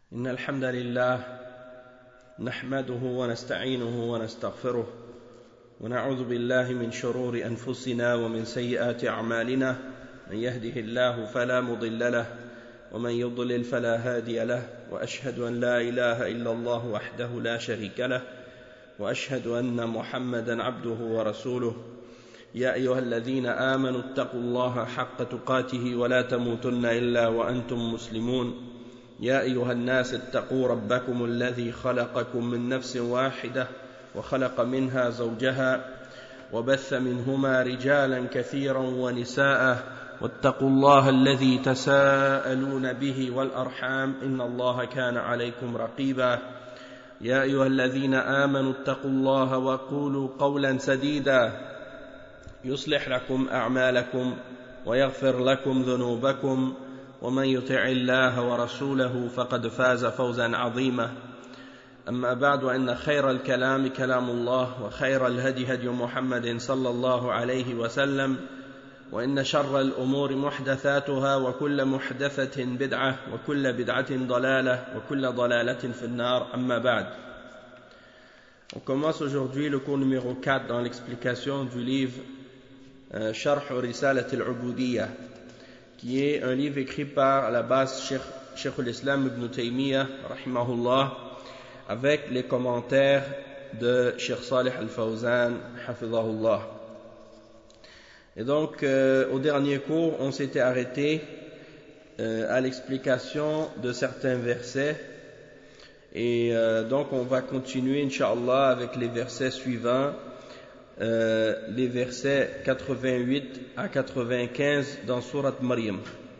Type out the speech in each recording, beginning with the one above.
إن الحمد لله نحمده ونستعينه ونستغفره ونعوذ بالله من شرور أنفسنا ومن سيئات أعمالنا من يهده الله فلا مضل له ومن يضلل فلا هادي له وأشهد أن لا إله إلا الله وحده لا شريك له وأشهد أن محمدا عبده ورسوله يا أيها الذين آمنوا اتقوا الله حق تقاته ولا تموتن إلا وأنتم مسلمون يا أيها الناس اتقوا ربكم الذي خلقكم من نفس واحدة وخلق منها زوجها وبث منهما رجالا كثيرا ونساء واتقوا الله الذي تساءلون به والأرحام إن الله كان عليكم رقيبا يا أيها الذين آمنوا اتقوا الله وقولوا قولا سديدا يصلح لكم أعمالكم ويغفر لكم ذنوبكم ومن يطع الله ورسوله فقد فاز فوزا عظيما أما بعد وإن خير الكلام كلام الله وخير الهدي هدي محمد صلى الله عليه وسلم وإن شر الأمور محدثاتها وكل محدثة بدعة وكل بدعة ضلالة وكل ضلالة في النار أما بعد. On commence aujourd'hui le cours numéro 4 dans l'explication du livre Sharh Risalat al-Ubudiyya, qui est un livre écrit par à la base Cheikh al-Islam ibn Taymiyyah rahimahullah, avec les commentaires de Cheikh Salih al-Fawzan hafidhahullah. Et donc au dernier cours on s'était arrêté à l'explication de certains versets, et donc on va continuer Inch'Allah avec les versets suivants, les versets 88 à 95 dans Sourate Maryam.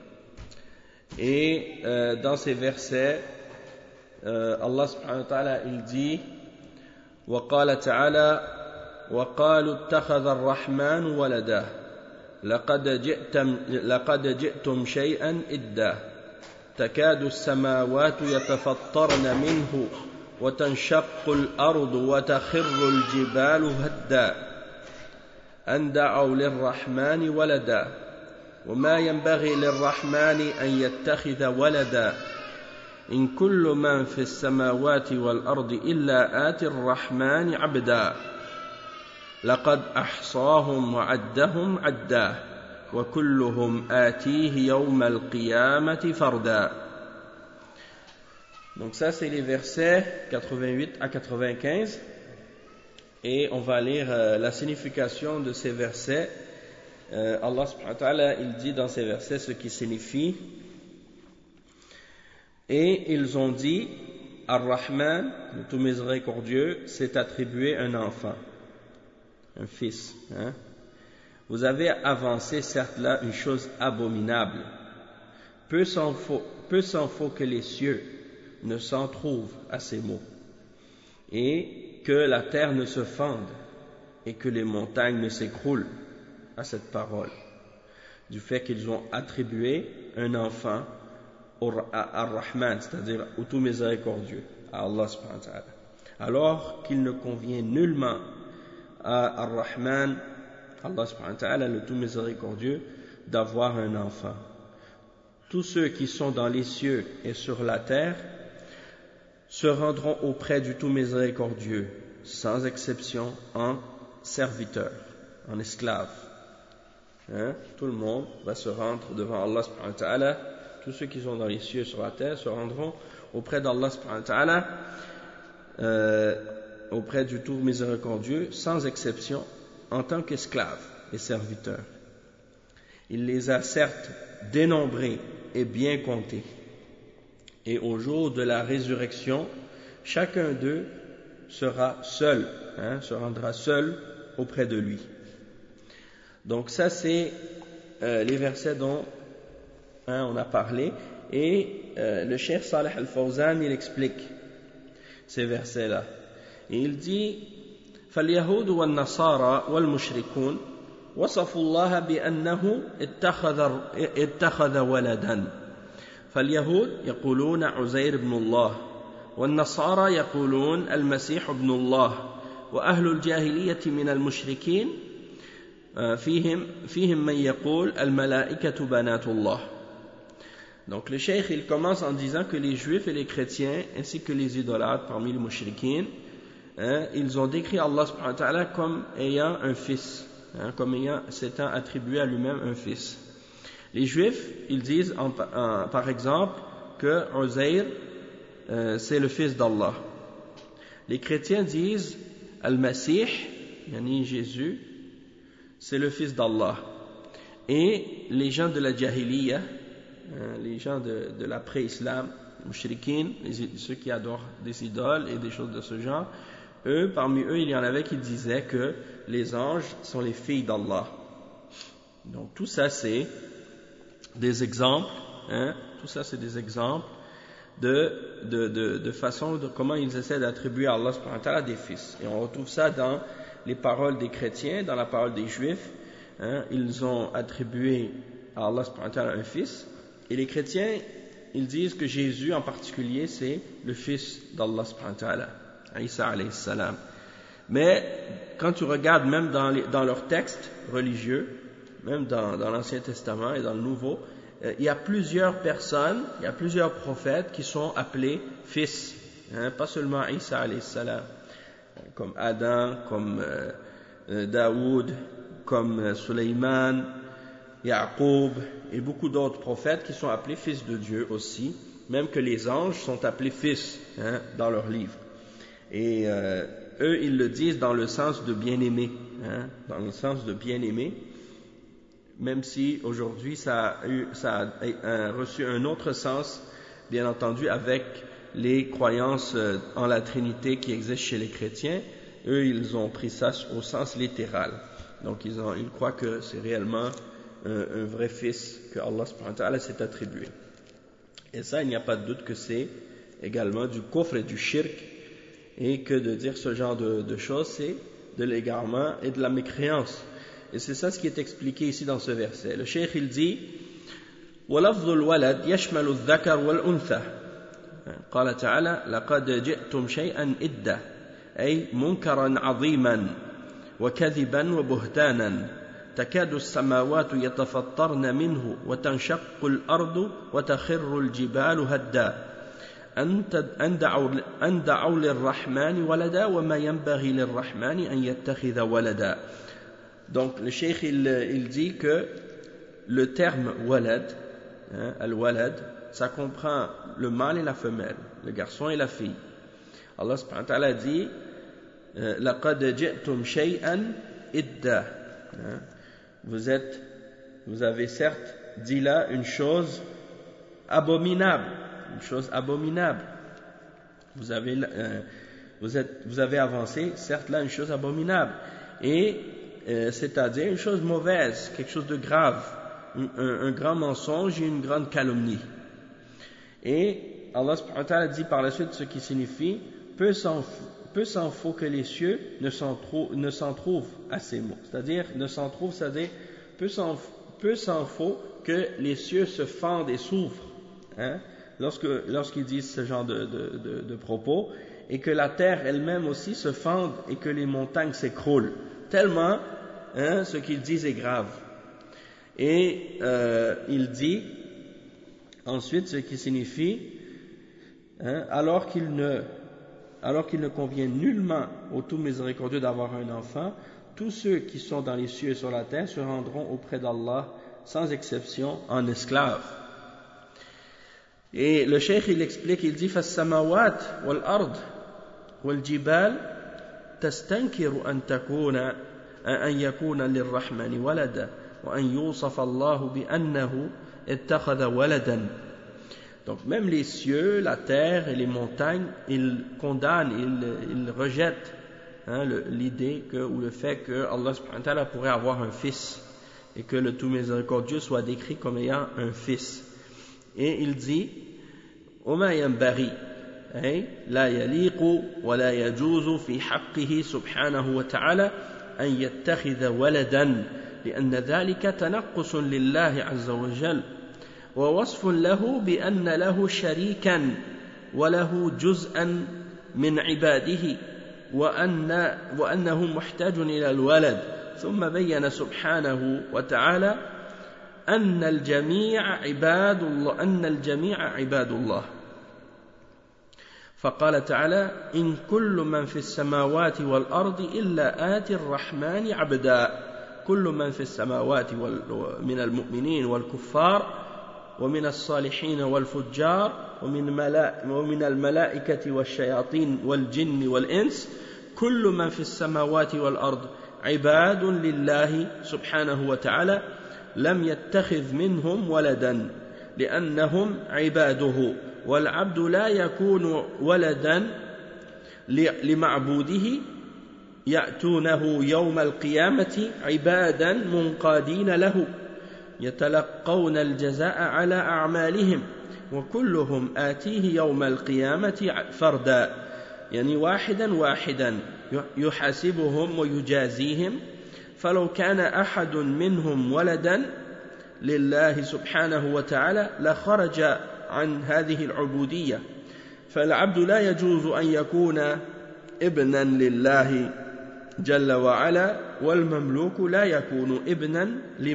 Et dans ces versets Allah subhanahu wa ta'ala il dit وقال تعالى وقالوا اتخذ الرحمن ولدا لقد جئتم شيئا إدا تكاد السماوات يتفطرن منه وتنشق الأرض وتخر الجبال هدا أن دعوا للرحمن ولدا وما ينبغي للرحمن أن يتخذ ولدا إن كل من في السماوات والأرض إلا آتي الرحمن عبدا لقد أحصاهم وعدهم عدا وكلهم آتيه يوم القيامة فردا. Donc ça c'est les versets 88 à 95, et on va lire la signification de ces versets. Allah subhanahu wa ta'ala il dit dans ces versets ce qui signifie. Et ils ont dit Ar-Rahman, le tout miséricordieux, s'est attribué un enfant, un fils, hein? Vous avez avancé certes là une chose abominable. Peu s'en faut que les cieux ne s'en trouvent à ces mots, et que la terre ne se fende, et que les montagnes ne s'écroulent à cette parole, du fait qu'ils ont attribué un enfant à Ar-Rahman, c'est-à-dire au tout miséricordieux, à Allah subhanahu wa ta'ala, alors qu'il ne convient nullement à Ar-Rahman, Allah subhanahu wa ta'ala, le tout miséricordieux, d'avoir un enfant. Tous ceux qui sont dans les cieux et sur la terre se rendront auprès du tout miséricordieux, sans exception, en serviteurs, en esclaves. Hein? Tout le monde va se rendre devant Allah subhanahu wa ta'ala. Tous ceux qui sont dans les cieux et sur la terre se rendront auprès d'Allah subhanahu wa ta'ala, auprès du tout miséricordieux, sans exception, en tant qu'esclaves et serviteurs. Il les a certes dénombrés et bien comptés. Et au jour de la résurrection, chacun d'eux sera seul, se rendra seul auprès de lui. Donc ça c'est les versets dont on a parlé, et le Cheikh Salih al-Fawzan il explique ces versets là, et il dit فاليهود والنصارى والمشركون وصفوا الله بأنه اتخذ ولدا. فاليهود يقولون عزير بن الله، والنصارى يقولون المسيح ابن الله، وأهل الجاهلية من المشركين فيهم من يقول الملائكة بنات الله. Donc le cheikh il commence en disant que les juifs et les chrétiens ainsi que les idolâtres parmi les mouchriquines, ils ont décrit Allah subhanahu wa ta'ala comme ayant un fils, comme s'étant attribué à lui-même un fils. Les juifs ils disent par exemple que Uzair c'est le fils d'Allah. Les chrétiens disent Al-Masih, yani Jésus, c'est le fils d'Allah. Et les gens de la Jahiliya, les gens de l'après-islam, mouchriquines, ceux qui adorent des idoles et des choses de ce genre, parmi eux, il y en avait qui disaient que les anges sont les filles d'Allah. Donc tout ça, c'est des exemples, tout ça, c'est des exemples de façon de comment ils essaient d'attribuer à Allah subhanahu wa ta'ala des fils. Et on retrouve ça dans les paroles des chrétiens, dans la parole des juifs. Ils ont attribué à Allah subhanahu wa ta'ala un fils. Et les chrétiens, ils disent que Jésus en particulier, c'est le fils d'Allah subhanahu wa ta'ala, Isa alayhi salam. Mais quand tu regardes même dans leurs textes religieux, même dans l'Ancien Testament et dans le Nouveau, il y a plusieurs personnes, il y a plusieurs prophètes qui sont appelés fils, pas seulement Isa alayhi salam, comme Adam, comme Daoud, comme Sulayman, Yaqub et beaucoup d'autres prophètes qui sont appelés fils de Dieu aussi, même que les anges sont appelés fils dans leurs livres. Et eux, ils le disent dans le sens de bien-aimé, dans le sens de bien-aimé, même si aujourd'hui ça a reçu un autre sens, bien entendu, avec les croyances en la Trinité qui existent chez les chrétiens. Eux, ils ont pris ça au sens littéral. Donc, ils croient que c'est réellement un vrai fils que Allah subhanahu wa ta'ala s'est attribué. Et ça, il n'y a pas de doute que c'est également du kufr et du shirk, et que de dire ce genre de choses, c'est de l'égarement et de la mécréance. Et c'est ça ce qui est expliqué ici dans ce verset. Le cheikh il dit وَلَفْظُ الْوَلَدْ يَشْمَلُ الذَّكَرَ وَالْأُنْثَى قال تعالى لقد جئتم شيئا إدا أي منكرا عظيما وكذبا وبهتانا تكاد السماوات يتفطرن منه وتنشق الأرض وتخر الجبال هدا أن دعوا للرحمن ولدا وما ينبغي للرحمن أن يتخذ ولدا. Donc le cheikh il dit que le terme walad, al-walad, ça comprend le mâle et la femelle, le garçon et la fille. Allah subhanahu wa ta'ala dit لَقَدْ جِئْتُمْ شَيْئًا إِدَّا. Vous avez certes dit là une chose abominable, Vous avez avancé certes là une chose abominable, et c'est-à-dire une chose mauvaise, quelque chose de grave, un grand mensonge et une grande calomnie. Et Allah subhanahu wa ta'ala dit par la suite ce qui signifie peu s'en faut que les cieux ne s'en trouvent à ces mots. C'est-à-dire peu s'en faut que les cieux se fendent et s'ouvrent, lorsqu'ils disent ce genre de propos, et que la terre elle-même aussi se fende et que les montagnes s'écroulent. Tellement ce qu'ils disent est grave. Et il dit ensuite ce qui signifie alors qu'il ne convient nullement au tout miséricordieux d'avoir un enfant, tous ceux qui sont dans les cieux et sur la terre se rendront auprès d'Allah sans exception en esclaves. Et le cheikh il explique, il dit فَالسَّمَوَاتِ وَالْأَرْضِ وَالْجِبَالِ تَسْتَنْكِرُ أن يكون للرحمن ولدا وأن يوصف الله بأنه اتخذ ولدا. Donc même les cieux, la terre et les montagnes, ils condamnent, ils rejettent l'idée ou le fait que Allah subhanahu wa ta'ala pourrait avoir un fils et que le tout miséricordieux soit décrit comme ayant un fils. Et il dit وما ينبغي أي لا يليق ولا يجوز في حقه سبحانه وتعالى أن يتخذ ولدا لأن ذلك تنقص لله عز وجل ووصف له بأن له شريكا وله جزءا من عباده وأنه محتاج إلى الولد. ثم بين سبحانه وتعالى أن الجميع عباد الله أن الجميع عباد الله. فقال تعالى إن كل من في السماوات والأرض إلا آتي الرحمن عبدا. كل من في السماوات من المؤمنين والكفار ومن الصالحين والفجار ومن الملائكة والشياطين والجن والإنس كل من في السماوات والأرض عباد لله سبحانه وتعالى لم يتخذ منهم ولدا لأنهم عباده. والعبد لا يكون ولدا لمعبوده يأتونه يوم القيامة عبادا منقادين له يتلقون الجزاء على أعمالهم وكلهم آتيه يوم القيامة فردا، يعني واحدا واحدا يحاسبهم ويجازيهم. فلو كان أحد منهم ولدا لله سبحانه وتعالى لخرج عن هذه العبودية. فالعبد لا يجوز أن يكون ابنا لله جل وعلا، والمملوك لا يكون ابنا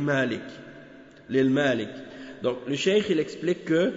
للمالك. Donc le cheikh il explique que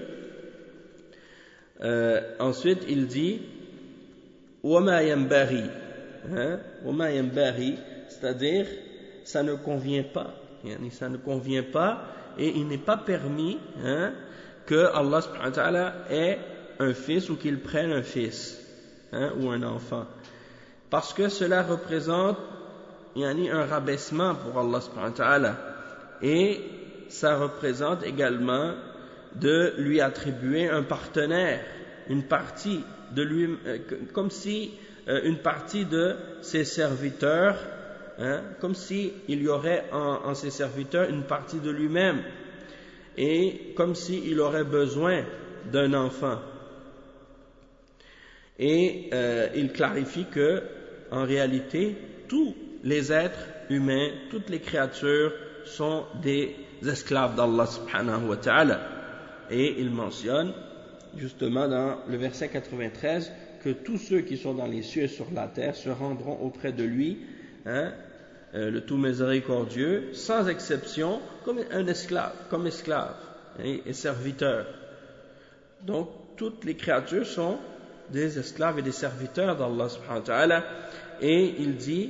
ensuite il dit وما ينبغي وما ينبغي, c'est-à-dire ça ne convient pas, ça ne convient pas et il n'est pas permis que Allah subhanahu wa ta'ala ait un fils ou qu'il prenne un fils ou un enfant, parce que cela représente un rabaissement pour Allah subhanahu wa ta'ala, et ça représente également de lui attribuer un partenaire, une partie de lui, comme si une partie de ses serviteurs, comme si il y aurait en ses serviteurs une partie de lui-même, et comme s'il aurait besoin d'un enfant. Et il clarifie que en réalité tous les êtres humains, toutes les créatures sont des esclaves d'Allah subhanahu wa ta'ala. Et il mentionne justement dans le verset 93 que tous ceux qui sont dans les cieux et sur la terre se rendront auprès de lui, le tout miséricordieux, sans exception, comme esclave et serviteur. Donc toutes les créatures sont des esclaves et des serviteurs d'Allah subhanahu wa ta'ala. Et il dit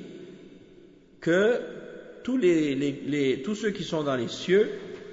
que tous ceux qui sont dans les cieux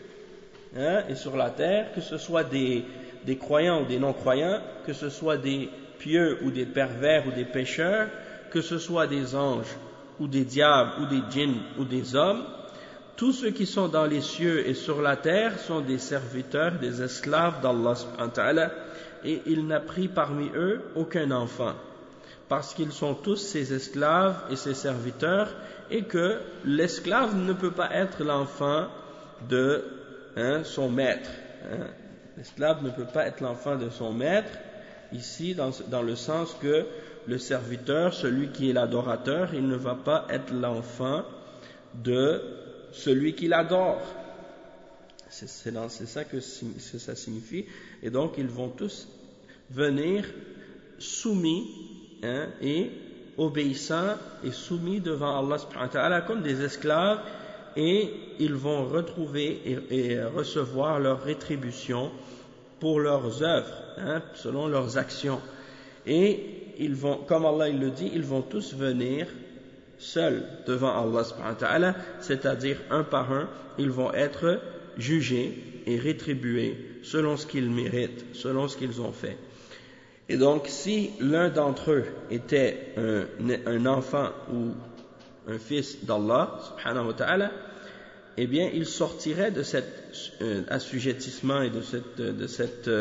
et sur la terre, que ce soit des croyants ou des non-croyants, que ce soit des pieux ou des pervers ou des pécheurs, que ce soit des anges ou des diables ou des djinns ou des hommes, tous ceux qui sont dans les cieux et sur la terre sont des serviteurs, des esclaves d'Allah subhanahu wa ta'ala, et il n'a pris parmi eux aucun enfant, parce qu'ils sont tous ses esclaves et ses serviteurs, et que l'esclave ne peut pas être l'enfant de son maître. L'esclave ne peut pas être l'enfant de son maître, ici dans le sens que le serviteur, celui qui est l'adorateur, il ne va pas être l'enfant de celui qui l'adore. C'est ça que ça signifie. Et donc ils vont tous venir soumis et obéissants et soumis devant Allah subhanahu wa ta'ala comme des esclaves, et ils vont retrouver et recevoir leur rétribution pour leurs œuvres, selon leurs actions. Et ils vont, comme Allah il le dit, ils vont tous venir seuls devant Allah subhanahu wa ta'ala, c'est-à-dire un par un, ils vont être jugés et rétribués selon ce qu'ils méritent, selon ce qu'ils ont fait. Et donc, si l'un d'entre eux était un enfant ou un fils d'Allah subhanahu wa ta'ala, eh bien, il sortirait de cet assujettissement et de cette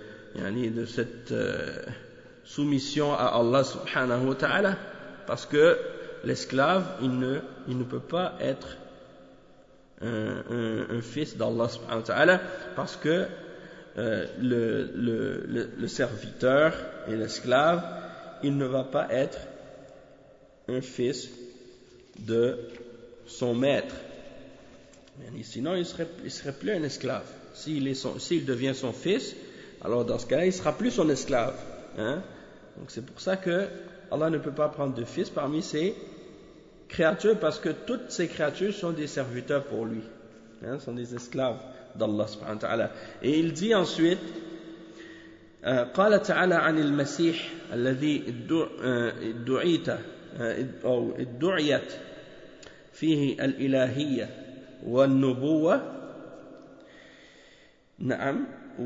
soumission à Allah subhanahu wa ta'ala, parce que l'esclave, il ne peut pas être un fils d'Allah subhanahu wa ta'ala, parce que le serviteur et l'esclave, il ne va pas être un fils de son maître. Sinon, il serait plus un esclave. S'il devient son fils, alors dans ce cas-là, il ne sera plus son esclave. Donc c'est pour ça que Allah ne peut pas prendre de fils parmi ses créatures, parce que toutes ces créatures sont des serviteurs pour lui. Hein, sont des esclaves d'Allah subhanahu wa ta'ala. Et il dit ensuite, قال تعالى عن المسيح الذي ادعيت فيه الإلهية والنبوة نعم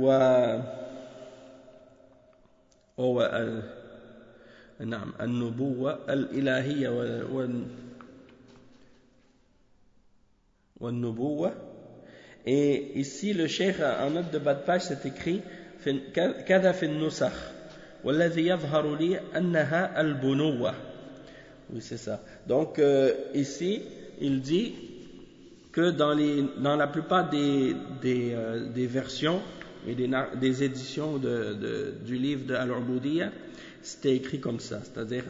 نعم النبوة الإلهية والنبوة. Et ici le cheikh en note de bas de page c'est écrit كذا في النسخ والذي يظهر لي أنها البنوة. Oui, c'est ça. Donc ici il dit que dans la plupart des versions et des éditions du livre de Al-Ubudiyya, c'était écrit comme ça, c'est-à-dire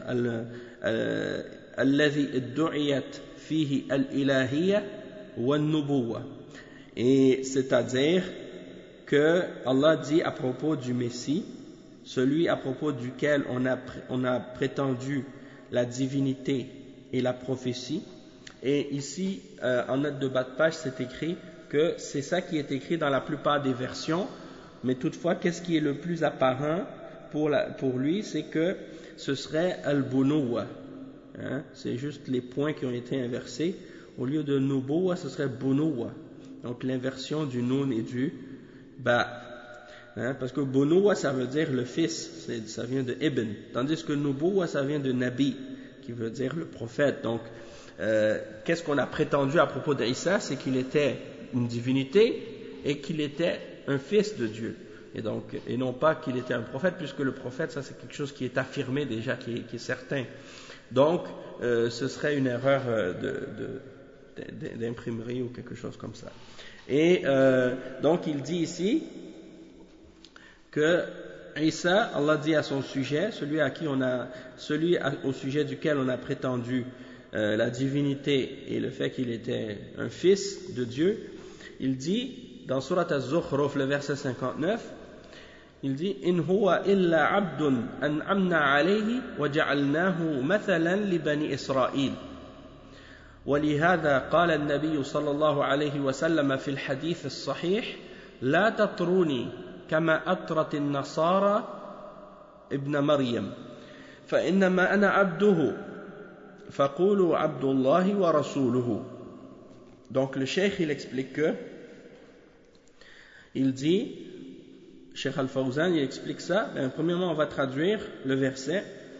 الذي ادعيت فيه الإلهية والنبوة. Et c'est-à-dire que Allah dit à propos du Messie, celui à propos duquel on a prétendu la divinité et la prophétie. Et ici, en note de bas de page, c'est écrit que c'est ça qui est écrit dans la plupart des versions, mais toutefois, qu'est-ce qui est le plus apparent pour lui, c'est que ce serait al-bunuwa. Hein? C'est juste les points qui ont été inversés. Au lieu de nubuwa, ce serait bunuwa. Donc l'inversion du nun et du ba. Hein? Parce que bunuwa, ça veut dire le fils, ça vient de ibn. Tandis que nubuwa, ça vient de nabi, qui veut dire le prophète. Donc, qu'est-ce qu'on a prétendu à propos d'Isa? C'est qu'il était une divinité et qu'il était un fils de Dieu. Et non pas qu'il était un prophète, puisque le prophète, ça c'est quelque chose qui est affirmé déjà, qui est certain. Donc, ce serait une erreur d'imprimerie ou quelque chose comme ça. Et donc, il dit ici que Isa, Allah dit à son sujet, celui au sujet duquel on a prétendu la divinité et le fait qu'il était un fils de Dieu, il dit dans Surat Az-Zukhruf, le verset 59, il dit إن هو إلا عبد أنعمنا عليه وجعلناه مثلا لبني إسرائيل ولهذا قال النبي صلى الله عليه وسلم في الحديث الصحيح لا تطروني كما أطرت النصارى ابن مريم فإنما أنا عبده فقولوا عبد الله ورسوله. Donc le cheikh il explique que il dit, Cheikh Al-Fawzan il explique ça. Premièrement on va traduire le verset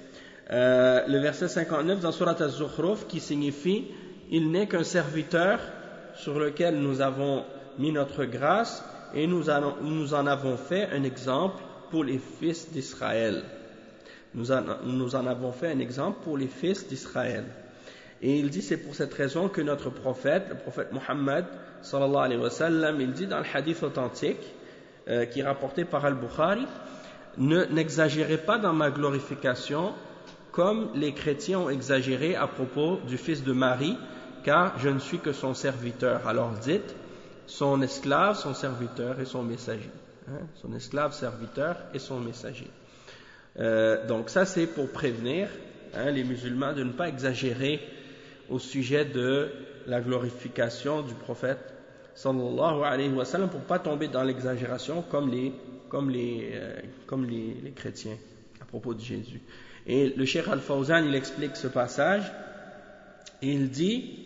59 dans Surat Az-Zukhruf qui signifie il n'est qu'un serviteur sur lequel nous avons mis notre grâce et nous en avons fait un exemple pour les fils d'Israël. Nous en avons fait un exemple pour les fils d'Israël. Et il dit c'est pour cette raison que notre prophète, le prophète Muhammad sallallahu alayhi wa sallam, il dit dans le hadith authentique qui est rapporté par Al-Bukhari, n'exagérez pas dans ma glorification comme les chrétiens ont exagéré à propos du fils de Marie, car je ne suis que son serviteur. Alors dites son esclave, son serviteur et son messager. Hein? Son esclave, serviteur et son messager. Donc ça c'est pour prévenir les musulmans de ne pas exagérer au sujet de la glorification du prophète sallallahu alayhi wa sallam, pour ne pas tomber dans l'exagération comme les chrétiens à propos de Jésus. Et le Cheikh Al-Fawzan il explique ce passage et il dit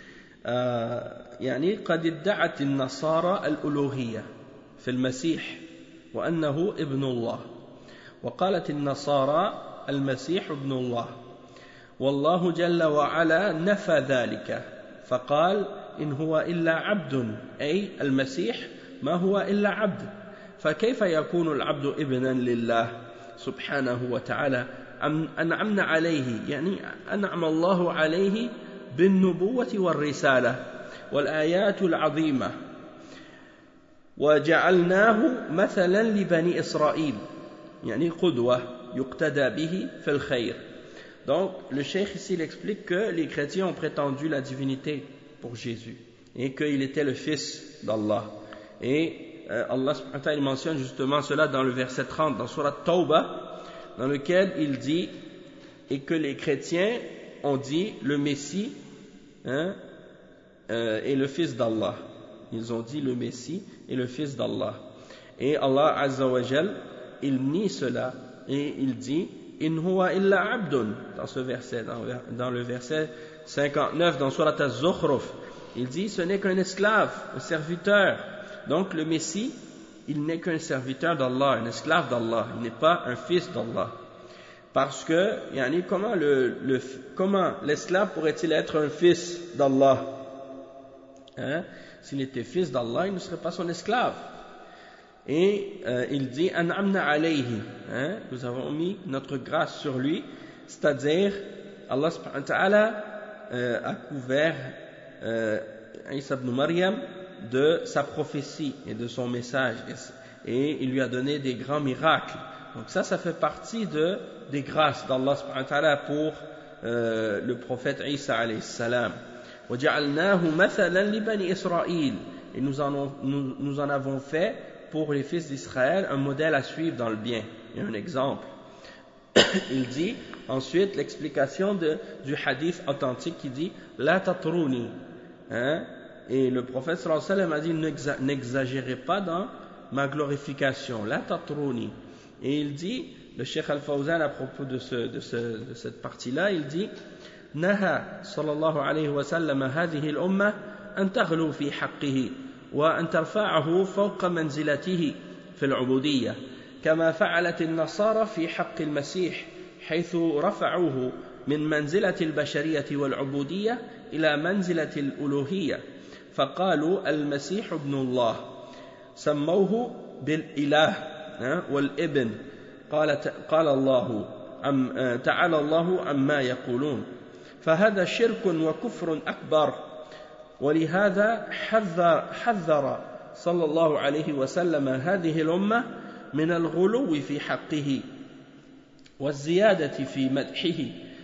يعني قد ادعت النصارى الألوهية في المسيح وأنه ابن الله وقالت النصارى المسيح ابن الله والله جل وعلا نفى ذلك فقال إن هو إلا عبد أي المسيح ما هو إلا عبد فكيف يكون العبد ابنا لله سبحانه وتعالى أنعمنا عليه يعني أنعم الله عليه بالنبوة والرسالة والآيات العظيمة وجعلناه مثلا لبني إسرائيل يعني قدوة يقتدى به في الخير. Donc le cheikh ici il explique que les chrétiens ont prétendu la divinité pour Jésus et qu'il était le fils d'Allah. Et Allah subhanahu wa ta'ala mentionne justement cela dans le verset 30 dans Surat Tawbah, dans lequel il dit et que les chrétiens ont dit le Messie est le fils d'Allah. Ils ont dit le Messie est le fils d'Allah. Et Allah Azza wa Jal, il nie cela et il dit in huwa illa abdun dans ce verset, dans le verset 59 dans Surat Az-Zukhruf. Il dit ce n'est qu'un esclave, un serviteur. Donc le Messie, il n'est qu'un serviteur d'Allah, un esclave d'Allah, il n'est pas un fils d'Allah. Parce que, comment l'esclave pourrait-il être un fils d'Allah? S'il était fils d'Allah, il ne serait pas son esclave. Et il dit an'amna alayhi, nous avons mis notre grâce sur lui, c'est-à-dire Allah subhanahu wa ta'ala a couvert Isa ibn Maryam de sa prophétie et de son message, et il lui a donné des grands miracles. Donc ça fait partie des grâces d'Allah subhanahu wa ta'ala pour le prophète Isa alayhi salam. وَجَعَلْنَاهُ مَثَلًا لِبَنِي إِسْرَائِيل. Et nous en avons fait pour les fils d'Israël un modèle à suivre dans le bien, et un exemple. Il dit ensuite l'explication du hadith authentique qui dit la tatruni, et le prophète sallallahu alayhi wa sallam a dit n'exagérez pas dans ma glorification, la tatruni. Et il dit, le Cheikh Al-Fawzan à propos de cette partie-là, il dit naha sallallahu alayhi wa sallam hadhihi al-umma an taghlu fi haqqihi wa an tarfa'ahu fawqa manzilatihi fi al-'ubudiyyah كما فعلت النصارى في حق المسيح حيث رفعوه من منزلة البشرية والعبودية إلى منزلة الألوهية فقالوا المسيح ابن الله سموه بالإله والابن قال الله تعالى الله عما يقولون فهذا شرك وكفر أكبر ولهذا حذر صلى الله عليه وسلم هذه الأمة من الغلو في حقه والزيادة في مدحه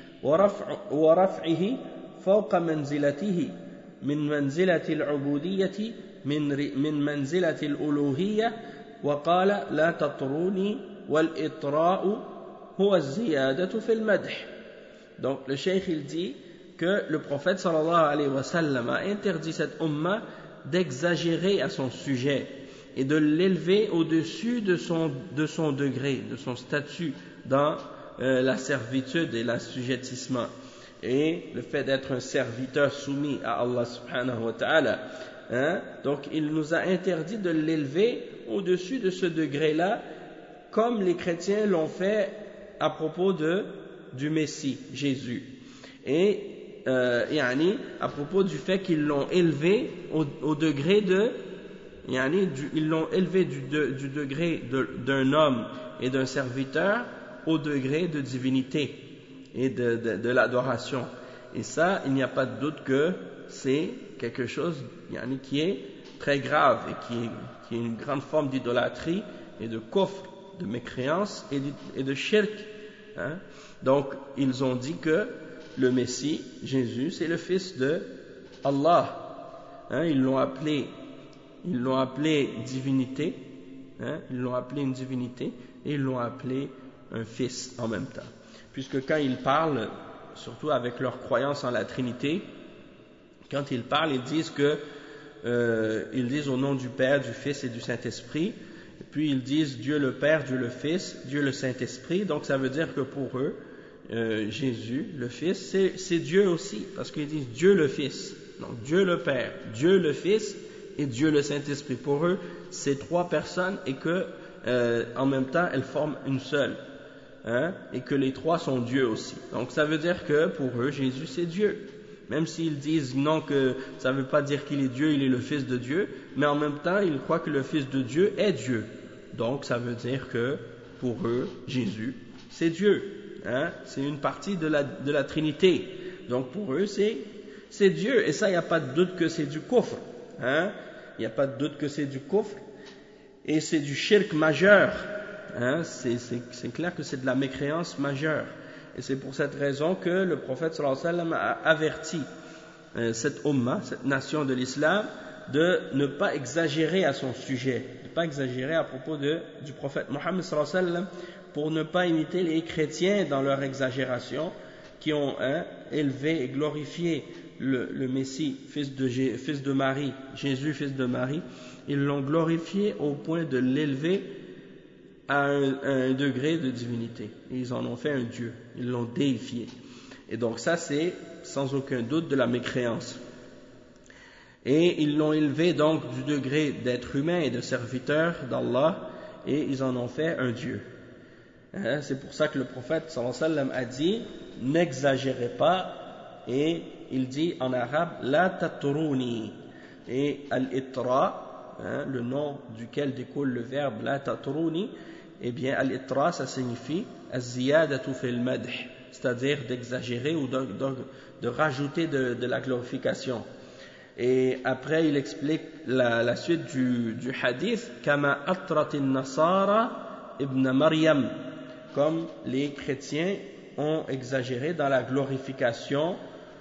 ورفعه فوق منزلته من منزلة العبودية من منزلة الألوهية وقال لا تطروني والإطراء هو الزيادة في المدح. Donc le cheikh il dit que le prophète sallallahu alayhi wa sallam a interdit cette umma d'exagérer à son sujet et de l'élever au-dessus de son degré, de son statut dans la servitude et l'assujettissement. Et le fait d'être un serviteur soumis à Allah subhanahu wa ta'ala. Donc il nous a interdit de l'élever au-dessus de ce degré-là, comme les chrétiens l'ont fait à propos du Messie, Jésus. Et à propos du fait qu'ils l'ont élevé au degré ils l'ont élevé du degré d'un homme et d'un serviteur au degré de divinité et de l'adoration. Et ça, il n'y a pas de doute que c'est quelque chose qui est très grave et qui est une grande forme d'idolâtrie et de kufr, de mécréance et de shirk. Donc, ils ont dit que le Messie, Jésus, c'est le fils de Allah. Ils l'ont appelé divinité, ils l'ont appelé une divinité et ils l'ont appelé un fils en même temps. Puisque quand ils parlent, surtout avec leur croyance en la Trinité, quand ils parlent, ils disent au nom du Père, du Fils et du Saint-Esprit, et puis ils disent Dieu le Père, Dieu le Fils, Dieu le Saint-Esprit. Donc ça veut dire que pour eux, Jésus, le Fils, c'est Dieu aussi, parce qu'ils disent Dieu le Fils. Donc Dieu le Père, Dieu le Fils et Dieu le Saint-Esprit. Pour eux, c'est trois personnes et que en même temps, elles forment une seule. Et que les trois sont Dieu aussi. Donc ça veut dire que pour eux, Jésus c'est Dieu. Même s'ils disent non, que ça ne veut pas dire qu'il est Dieu, il est le Fils de Dieu, mais en même temps, ils croient que le Fils de Dieu est Dieu. Donc ça veut dire que pour eux, Jésus c'est Dieu. C'est une partie de la Trinité. Donc pour eux, c'est Dieu. Et ça, il n'y a pas de doute que c'est du kufr. Il n'y a pas de doute que c'est du kufr. Et c'est du shirk majeur. C'est clair que c'est de la mécréance majeure. Et c'est pour cette raison que le prophète sallallahu alayhi wa sallam a averti cette umma, cette nation de l'islam, de ne pas exagérer à son sujet, de ne pas exagérer à propos du prophète Mohammed sallallahu alayhi wa sallam, pour ne pas imiter les chrétiens dans leur exagération, qui ont élevé et glorifié le Messie, fils de Marie, Jésus, fils de Marie, ils l'ont glorifié au point de l'élever à un degré de divinité. Ils en ont fait un Dieu, ils l'ont déifié. Et donc ça, c'est sans aucun doute de la mécréance. Et ils l'ont élevé donc du degré d'être humain et de serviteur d'Allah, et ils en ont fait un Dieu. C'est pour ça que le prophète sallallahu alayhi wa sallam a dit, n'exagérez pas, et il dit en arabe, la tatruni, et al-itra, le nom duquel découle le verbe la tatruni, eh bien al-itra ça signifie az-ziyadatu fil madh, c'est-à-dire d'exagérer ou de rajouter de la glorification. Et après il explique la suite du hadith, kama atratin nasara ibn Maryam, comme les chrétiens ont exagéré dans la glorification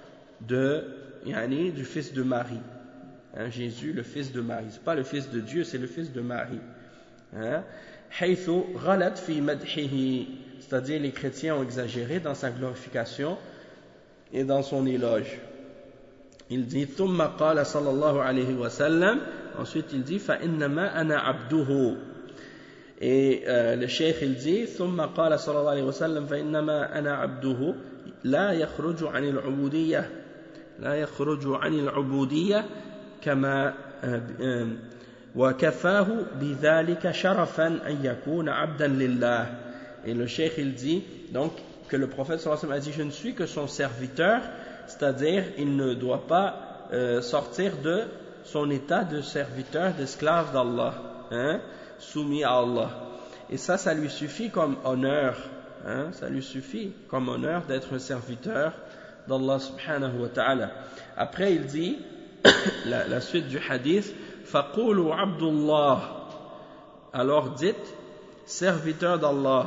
du fils de Marie. Jésus, le fils de Marie. Ce n'est pas le fils de Dieu, c'est le fils de Marie. حيث غلط في مدحه, c'est-à-dire les chrétiens ont exagéré dans sa glorification et dans son éloge. Il dit ثم قال صلى الله عليه وسلم, ensuite il dit فإنما أنا عبده. Et le cheikh il dit ثم قال صلى الله عليه وسلم فإنما أنا عبده لا يخرج عن العبودية كما وكفاه بذلك شرفا أن يكون عبدا لله. Et le cheikh il dit donc que le prophète sallallahu alayhi wa sallam a dit, je ne suis que son serviteur, c'est-à-dire il ne doit pas sortir de son état de serviteur, d'esclave d'Allah, soumis à Allah. Et ça lui suffit comme honneur, ça lui suffit comme honneur d'être un serviteur d'Allah subhanahu wa ta'ala. Après il dit la suite du hadith, faqulu abdullah, alors dites serviteur d'Allah,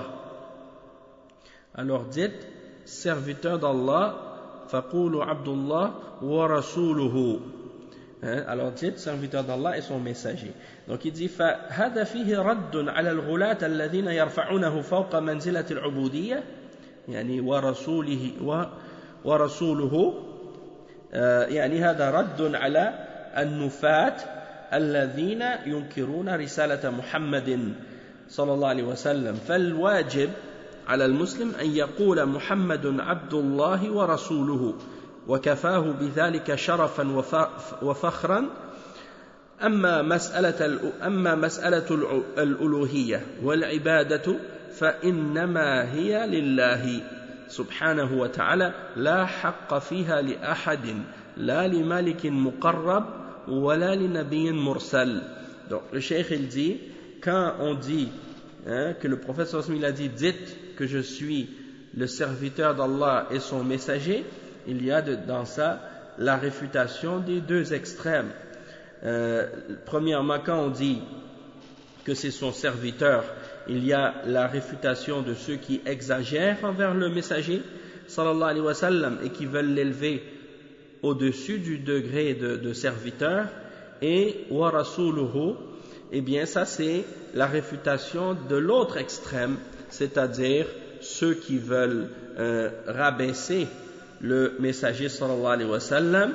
faqulu abdullah wa rasuluhu, alors dites serviteur d'Allah et son messager. Donc il dit فهذا فيه رد على الغلاة الذين يرفعونه فوق منزلة العبودية يعني ورسوله يعني هذا رد على النفاة الذين ينكرون رسالة محمد صلى الله عليه وسلم. فالواجب على المسلم أن يقول محمد عبد الله ورسوله وكفاه بذلك شرفا وفخرا. أما مسألة الألوهية والعبادة فإنما هي لله سبحانه وتعالى لا حق فيها لأحد لا لملك مقرب ولا لنبي مرسل. Donc le cheikh il dit, quand on dit que le prophète sallallahu alayhi wa sallam a dit dites que je suis le serviteur d'Allah et son messager, il y a dans ça la réfutation des deux extrêmes. Premièrement, quand on dit que c'est son serviteur, il y a la réfutation de ceux qui exagèrent envers le messager sallallahu alayhi wa sallam et qui veulent l'élever au-dessus du degré de serviteur. Et wa rasuluhu, eh bien ça c'est la réfutation de l'autre extrême, c'est-à-dire ceux qui veulent rabaisser le messager sallallahu alayhi wa sallam,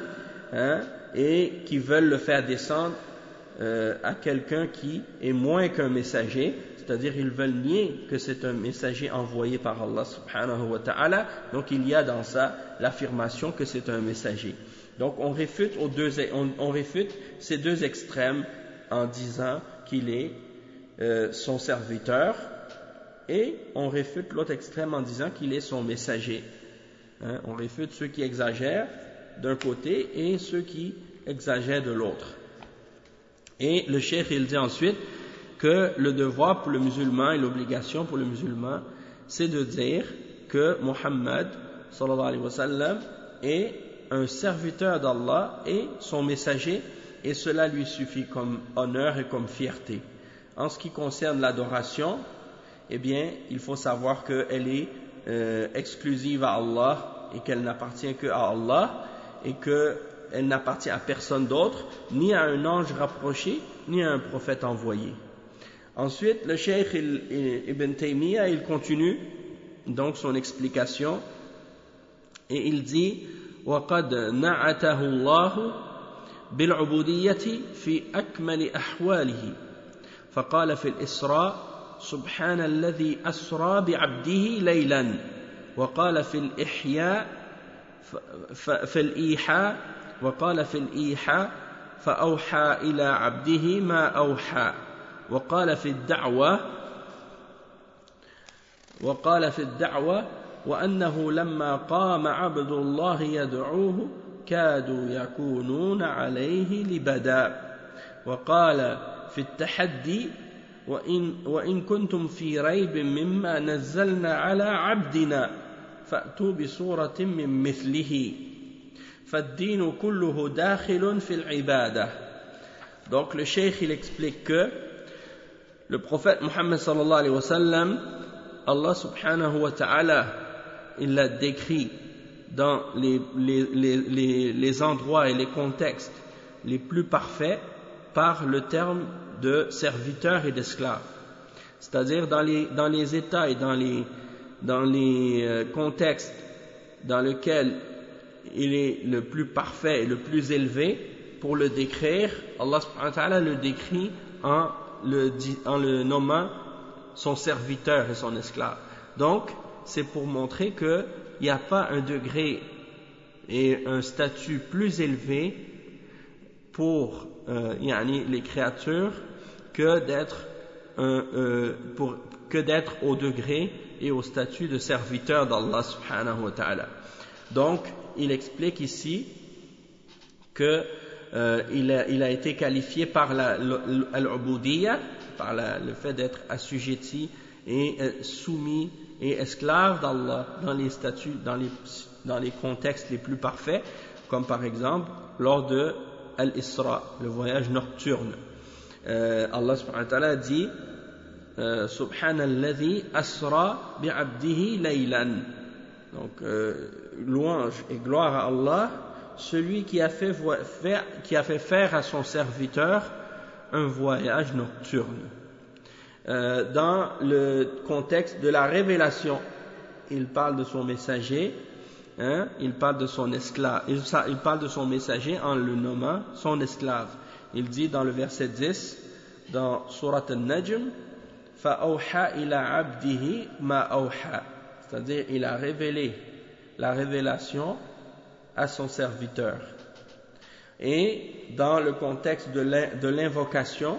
et qui veulent le faire descendre à quelqu'un qui est moins qu'un messager, c'est-à-dire ils veulent nier que c'est un messager envoyé par Allah subhanahu wa ta'ala. Donc il y a dans ça l'affirmation que c'est un messager. Donc on réfute ces deux extrêmes en disant qu'il est son serviteur, et on réfute l'autre extrême en disant qu'il est son messager. On réfute ceux qui exagèrent d'un côté et ceux qui exagèrent de l'autre. Et le cheikh il dit ensuite que le devoir pour le musulman et l'obligation pour le musulman, c'est de dire que Muhammad sallallahu alayhi wa sallam est un serviteur d'Allah et son messager, et cela lui suffit comme honneur et comme fierté. En ce qui concerne l'adoration, eh bien, il faut savoir qu'elle est exclusive à Allah et qu'elle n'appartient qu'à Allah, et qu'elle n'appartient à personne d'autre, ni à un ange rapproché, ni à un prophète envoyé. Ensuite, le cheikh Ibn Taymiyyah, il continue donc son explication, et il dit وقد نعته الله بالعبودية في أكمل أحواله فقال في الإسراء سبحان الذي أسرى بعبده ليلا وقال في الإحياء في الإيحاء وقال في الإيحاء فأوحى إلى عبده ما أوحى وقال في الدعوة وأنه لما قام عبد الله يدعوه كادوا يكونون عليه لبدا وقال في التحدي وإن كنتم في ريب مما نزلنا على عبدنا فأتوا بسورة من مثله فالدين كله داخل في العبادة. Donc le cheikh il explique que le prophète Mohammed sallallahu alayhi wa sallam, Allah subhanahu wa ta'ala il l'a décrit dans les endroits et les contextes les plus parfaits par le terme de serviteur et d'esclave, c'est-à-dire dans les états et dans les contextes dans lesquels il est le plus parfait et le plus élevé pour le décrire, Allah subhanahu wa ta'ala le décrit en le nommant son serviteur et son esclave. Donc c'est pour montrer qu'il n'y a pas un degré et un statut plus élevé pour les créatures que d'être au degré et au statut de serviteur d'Allah subhanahu wa ta'ala. Donc il explique ici que il a été qualifié par l'ubudiyya, par le fait d'être assujetti et soumis et esclave d'Allah dans les statuts, dans les contextes les plus parfaits, comme par exemple lors de Al-Isra, le voyage nocturne. Allah subhanahu wa ta'ala dit Subhanalladhi asra bi'abdihi laylan. Donc louange et gloire à Allah, celui qui a fait faire à son serviteur un voyage nocturne. Dans le contexte de la révélation, il parle de son messager, il parle de son esclave, il parle de son messager en le nommant son esclave. Il dit dans le verset 10 dans Surat Al-Najm فَأَوْحَى إِلَى عَبْدِهِ مَا أَوْحَى, c'est-à-dire il a révélé la révélation à son serviteur. Et dans le contexte de l'invocation,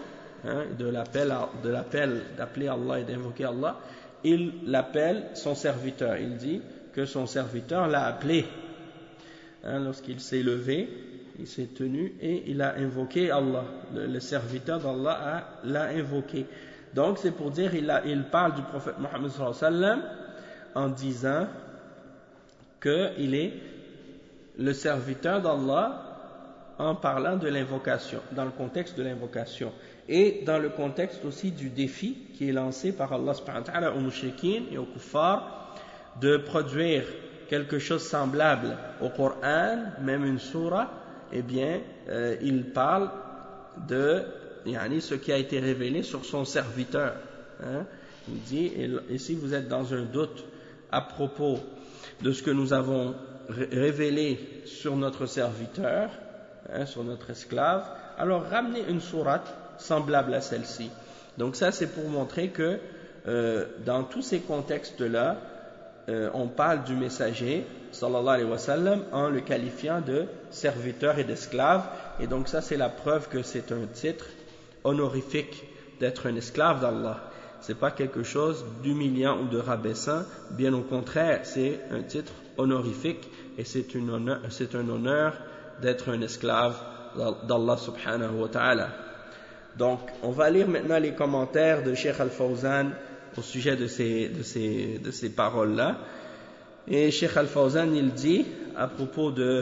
d'appeler Allah et d'invoquer Allah, il l'appelle son serviteur. Il dit que son serviteur l'a appelé. Lorsqu'il s'est levé, il s'est tenu et il a invoqué Allah. Le serviteur d'Allah l'a invoqué. Donc c'est pour dire, il parle du prophète Mohammed sallallahu alayhi wa sallam en disant qu'il est le serviteur d'Allah en parlant de l'invocation, dans le contexte de l'invocation et dans le contexte aussi du défi qui est lancé par Allah subhanahu wa ta'ala aux mushrikin et aux kuffars de produire quelque chose semblable au Coran, même une sourate. Eh bien il parle de ce qui a été révélé sur son serviteur. Il dit, et si vous êtes dans un doute à propos de ce que nous avons révélé sur notre serviteur, sur notre esclave, alors ramenez une sourate semblable à celle-ci. Donc ça c'est pour montrer que dans tous ces contextes-là, on parle du messager sallallahu alayhi wa sallam en le qualifiant de serviteur et d'esclave, et donc ça c'est la preuve que c'est un titre honorifique d'être un esclave d'Allah. C'est pas quelque chose d'humiliant ou de rabaissant, bien au contraire, c'est un titre honorifique et c'est un honneur d'être un esclave d'Allah subhanahu wa ta'ala. Donc, on va lire maintenant les commentaires de Cheikh Al-Fawzan au sujet de ces paroles-là. Et Cheikh Al-Fawzan, il dit, à propos de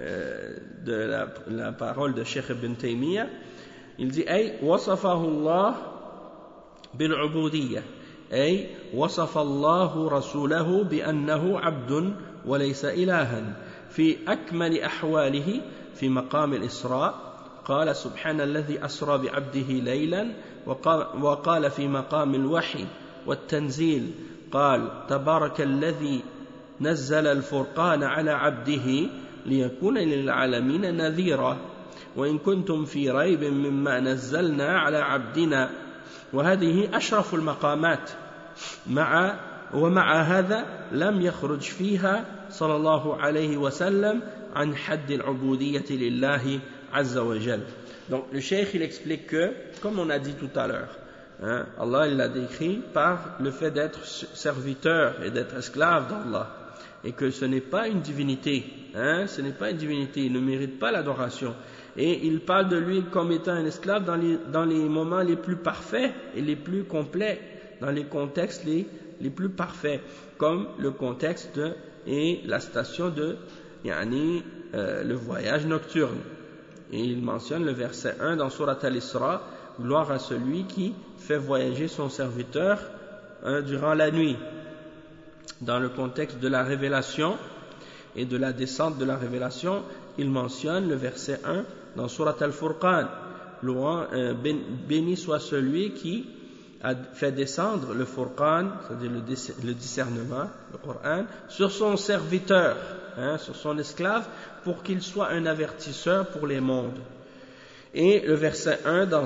la parole de Cheikh Ibn Taymiyyah, il dit, أي وصفه الله بالعبودية، أي وصف الله رسوله بأنه عبد وليس إلها في أكمل أحواله. في مقام الإسراء قال سبحان الذي أسرى بعبده ليلا، وقال في مقام الوحي والتنزيل قال تبارك الذي نزل الفرقان على عبده، ليكون للعالمين نذيرا وإن كنتم في ريب مما نزلنا على عبدنا وهذه أشرف المقامات ومع هذا لم يخرج فيها صلى الله عليه وسلم عن حد العبودية لله عز وجل. Donc le cheikh il explique que, comme on a dit tout à l'heure, Allah il l'a décrit par le fait d'être serviteur et d'être esclave d'Allah, et que ce n'est pas une divinité, ce n'est pas une divinité, il ne mérite pas l'adoration. Et il parle de lui comme étant un esclave dans les moments les plus parfaits et les plus complets, dans les contextes les plus parfaits, comme le contexte et la station de le voyage nocturne. Et il mentionne le verset 1 dans Surat Al-Isra, gloire à celui qui fait voyager son serviteur durant la nuit. Dans le contexte de la révélation et de la descente de la révélation, il mentionne le verset 1 dans Surat Al-Furqan, béni soit celui qui a fait descendre le Furqan, c'est-à-dire le discernement, le Coran, sur son serviteur, sur son esclave, pour qu'il soit un avertisseur pour les mondes. Et le verset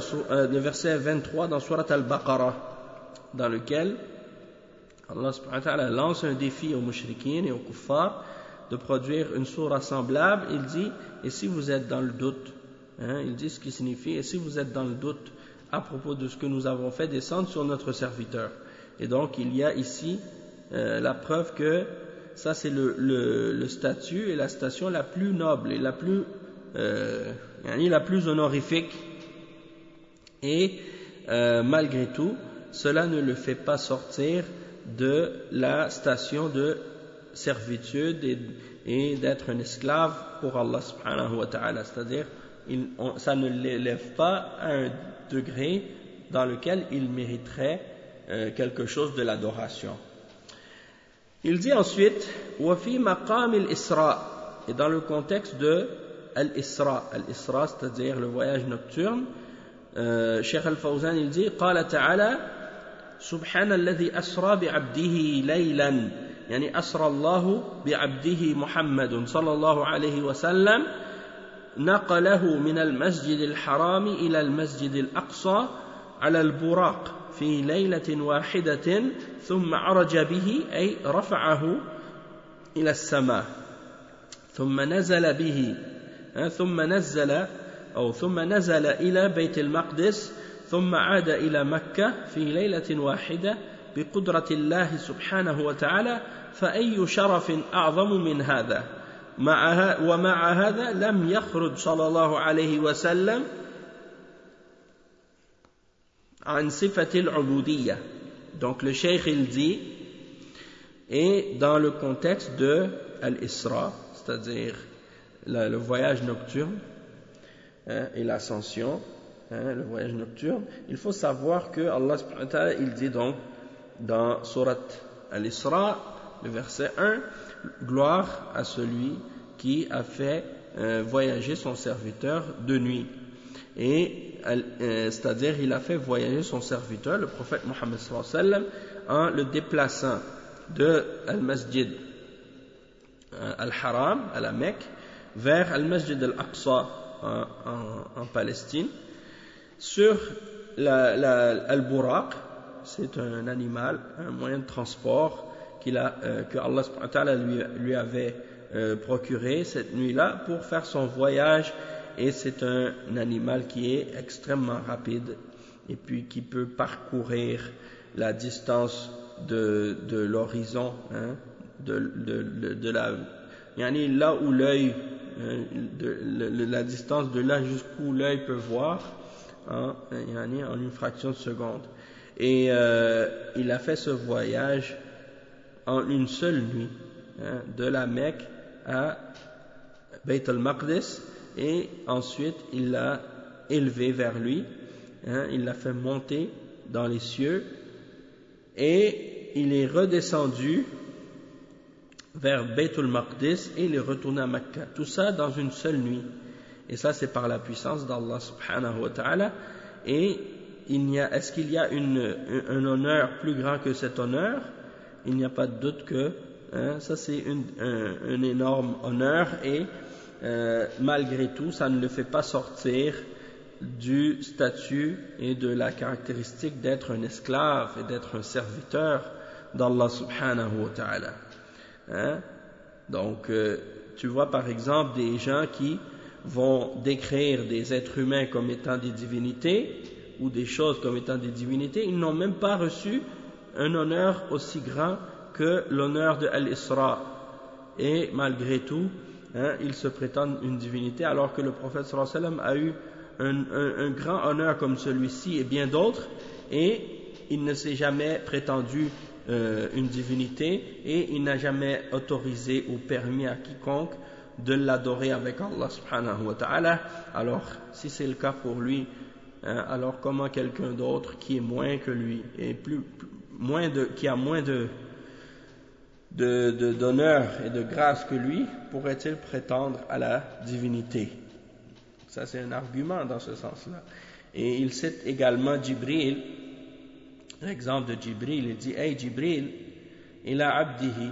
23 dans Surat Al-Baqarah, dans lequel Allah subhanahu wa ta'ala lance un défi aux mushrikines et aux kuffars de produire une sourate semblable. Il dit, et si vous êtes dans le doute, il dit ce qui signifie, et si vous êtes dans le doute à propos de ce que nous avons fait descendre sur notre serviteur. Et donc il y a ici la preuve que ça c'est le statut et la station la plus noble et la plus honorifique, et malgré tout cela ne le fait pas sortir de la station de servitude et d'être un esclave pour Allah subhanahu wa ta'ala, c'est-à-dire ça ne l'élève pas à un degré dans lequel il mériterait quelque chose de l'adoration. Il dit ensuite وَفِي مَقَامِ الْإِسْرَاء, et dans le contexte de Al-Isra, c'est-à-dire le voyage nocturne, Cheikh Al-Fawzan il dit قال تعالى سبحان الذي أسرى بعبده ليلا، يعني أسرى الله بعبده محمد صلى الله عليه وسلم، نقله من المسجد الحرام إلى المسجد الأقصى على البراق في ليلة واحدة ثم عرج به أي رفعه إلى السماء ثم نزل به ثم نزل إلى بيت المقدس ثم عاد إلى مكة في ليلة واحدة بقدرة الله سبحانه وتعالى، فأي شرف أعظم من هذا؟ ومع هذا لم يخرج صلى الله عليه وسلم عن صفة العبودية. Donc le cheikh il dit, et dans le contexte de Al-Isra, c'est-à-dire le voyage nocturne et l'ascension, le voyage nocturne, il faut savoir que Allah subhanahu wa ta'ala il dit donc dans Surat Al-Isra, le verset 1, gloire à celui qui a fait voyager son serviteur de nuit. Et c'est-à-dire il a fait voyager son serviteur, le prophète Mohammed sallallahu alayhi wa sallam, en le déplaçant de Al-Masjid Al-Haram à la Mecque vers Al-Masjid Al-Aqsa en Palestine sur Al-Buraq. C'est un animal, un moyen de transport que Allah subhanahu wa ta'ala lui avait procuré cette nuit-là pour faire son voyage, et c'est un animal qui est extrêmement rapide et puis qui peut parcourir la distance de l'horizon, de là où l'œil, la distance de là jusqu'où l'œil peut voir en une fraction de seconde. Et il a fait ce voyage en une seule nuit, de la Mecque à Bayt al-Maqdis, et ensuite il l'a élevé vers lui, il l'a fait monter dans les cieux, et il est redescendu vers Bayt al-Maqdis et il est retourné à Mecca. Tout ça dans une seule nuit. Et ça c'est par la puissance d'Allah subhanahu wa ta'ala. Et est-ce qu'il y a un honneur plus grand que cet honneur? Il n'y a pas de doute que ça c'est un énorme honneur, et malgré tout, ça ne le fait pas sortir du statut et de la caractéristique d'être un esclave et d'être un serviteur d'Allah subhanahu wa ta'ala. Hein? Donc, tu vois par exemple des gens qui vont décrire des êtres humains comme étant des divinités ou des choses comme étant des divinités, ils n'ont même pas reçu un honneur aussi grand que l'honneur de Al-Isra. Et malgré tout, ils se prétendent une divinité, alors que le prophète sallallahu alayhi wa sallam a eu un grand honneur comme celui-ci et bien d'autres, et il ne s'est jamais prétendu une divinité, et il n'a jamais autorisé ou permis à quiconque de l'adorer avec Allah subhanahu wa ta'ala. Alors, si c'est le cas pour lui, alors comment quelqu'un d'autre qui est moins que lui, et qui a moins d'honneur et de grâce que lui, pourrait-il prétendre à la divinité? Ça, c'est un argument dans ce sens-là. Et il cite également Jibril, l'exemple de Jibril. Il dit: Hey Jibril, ila abdihi,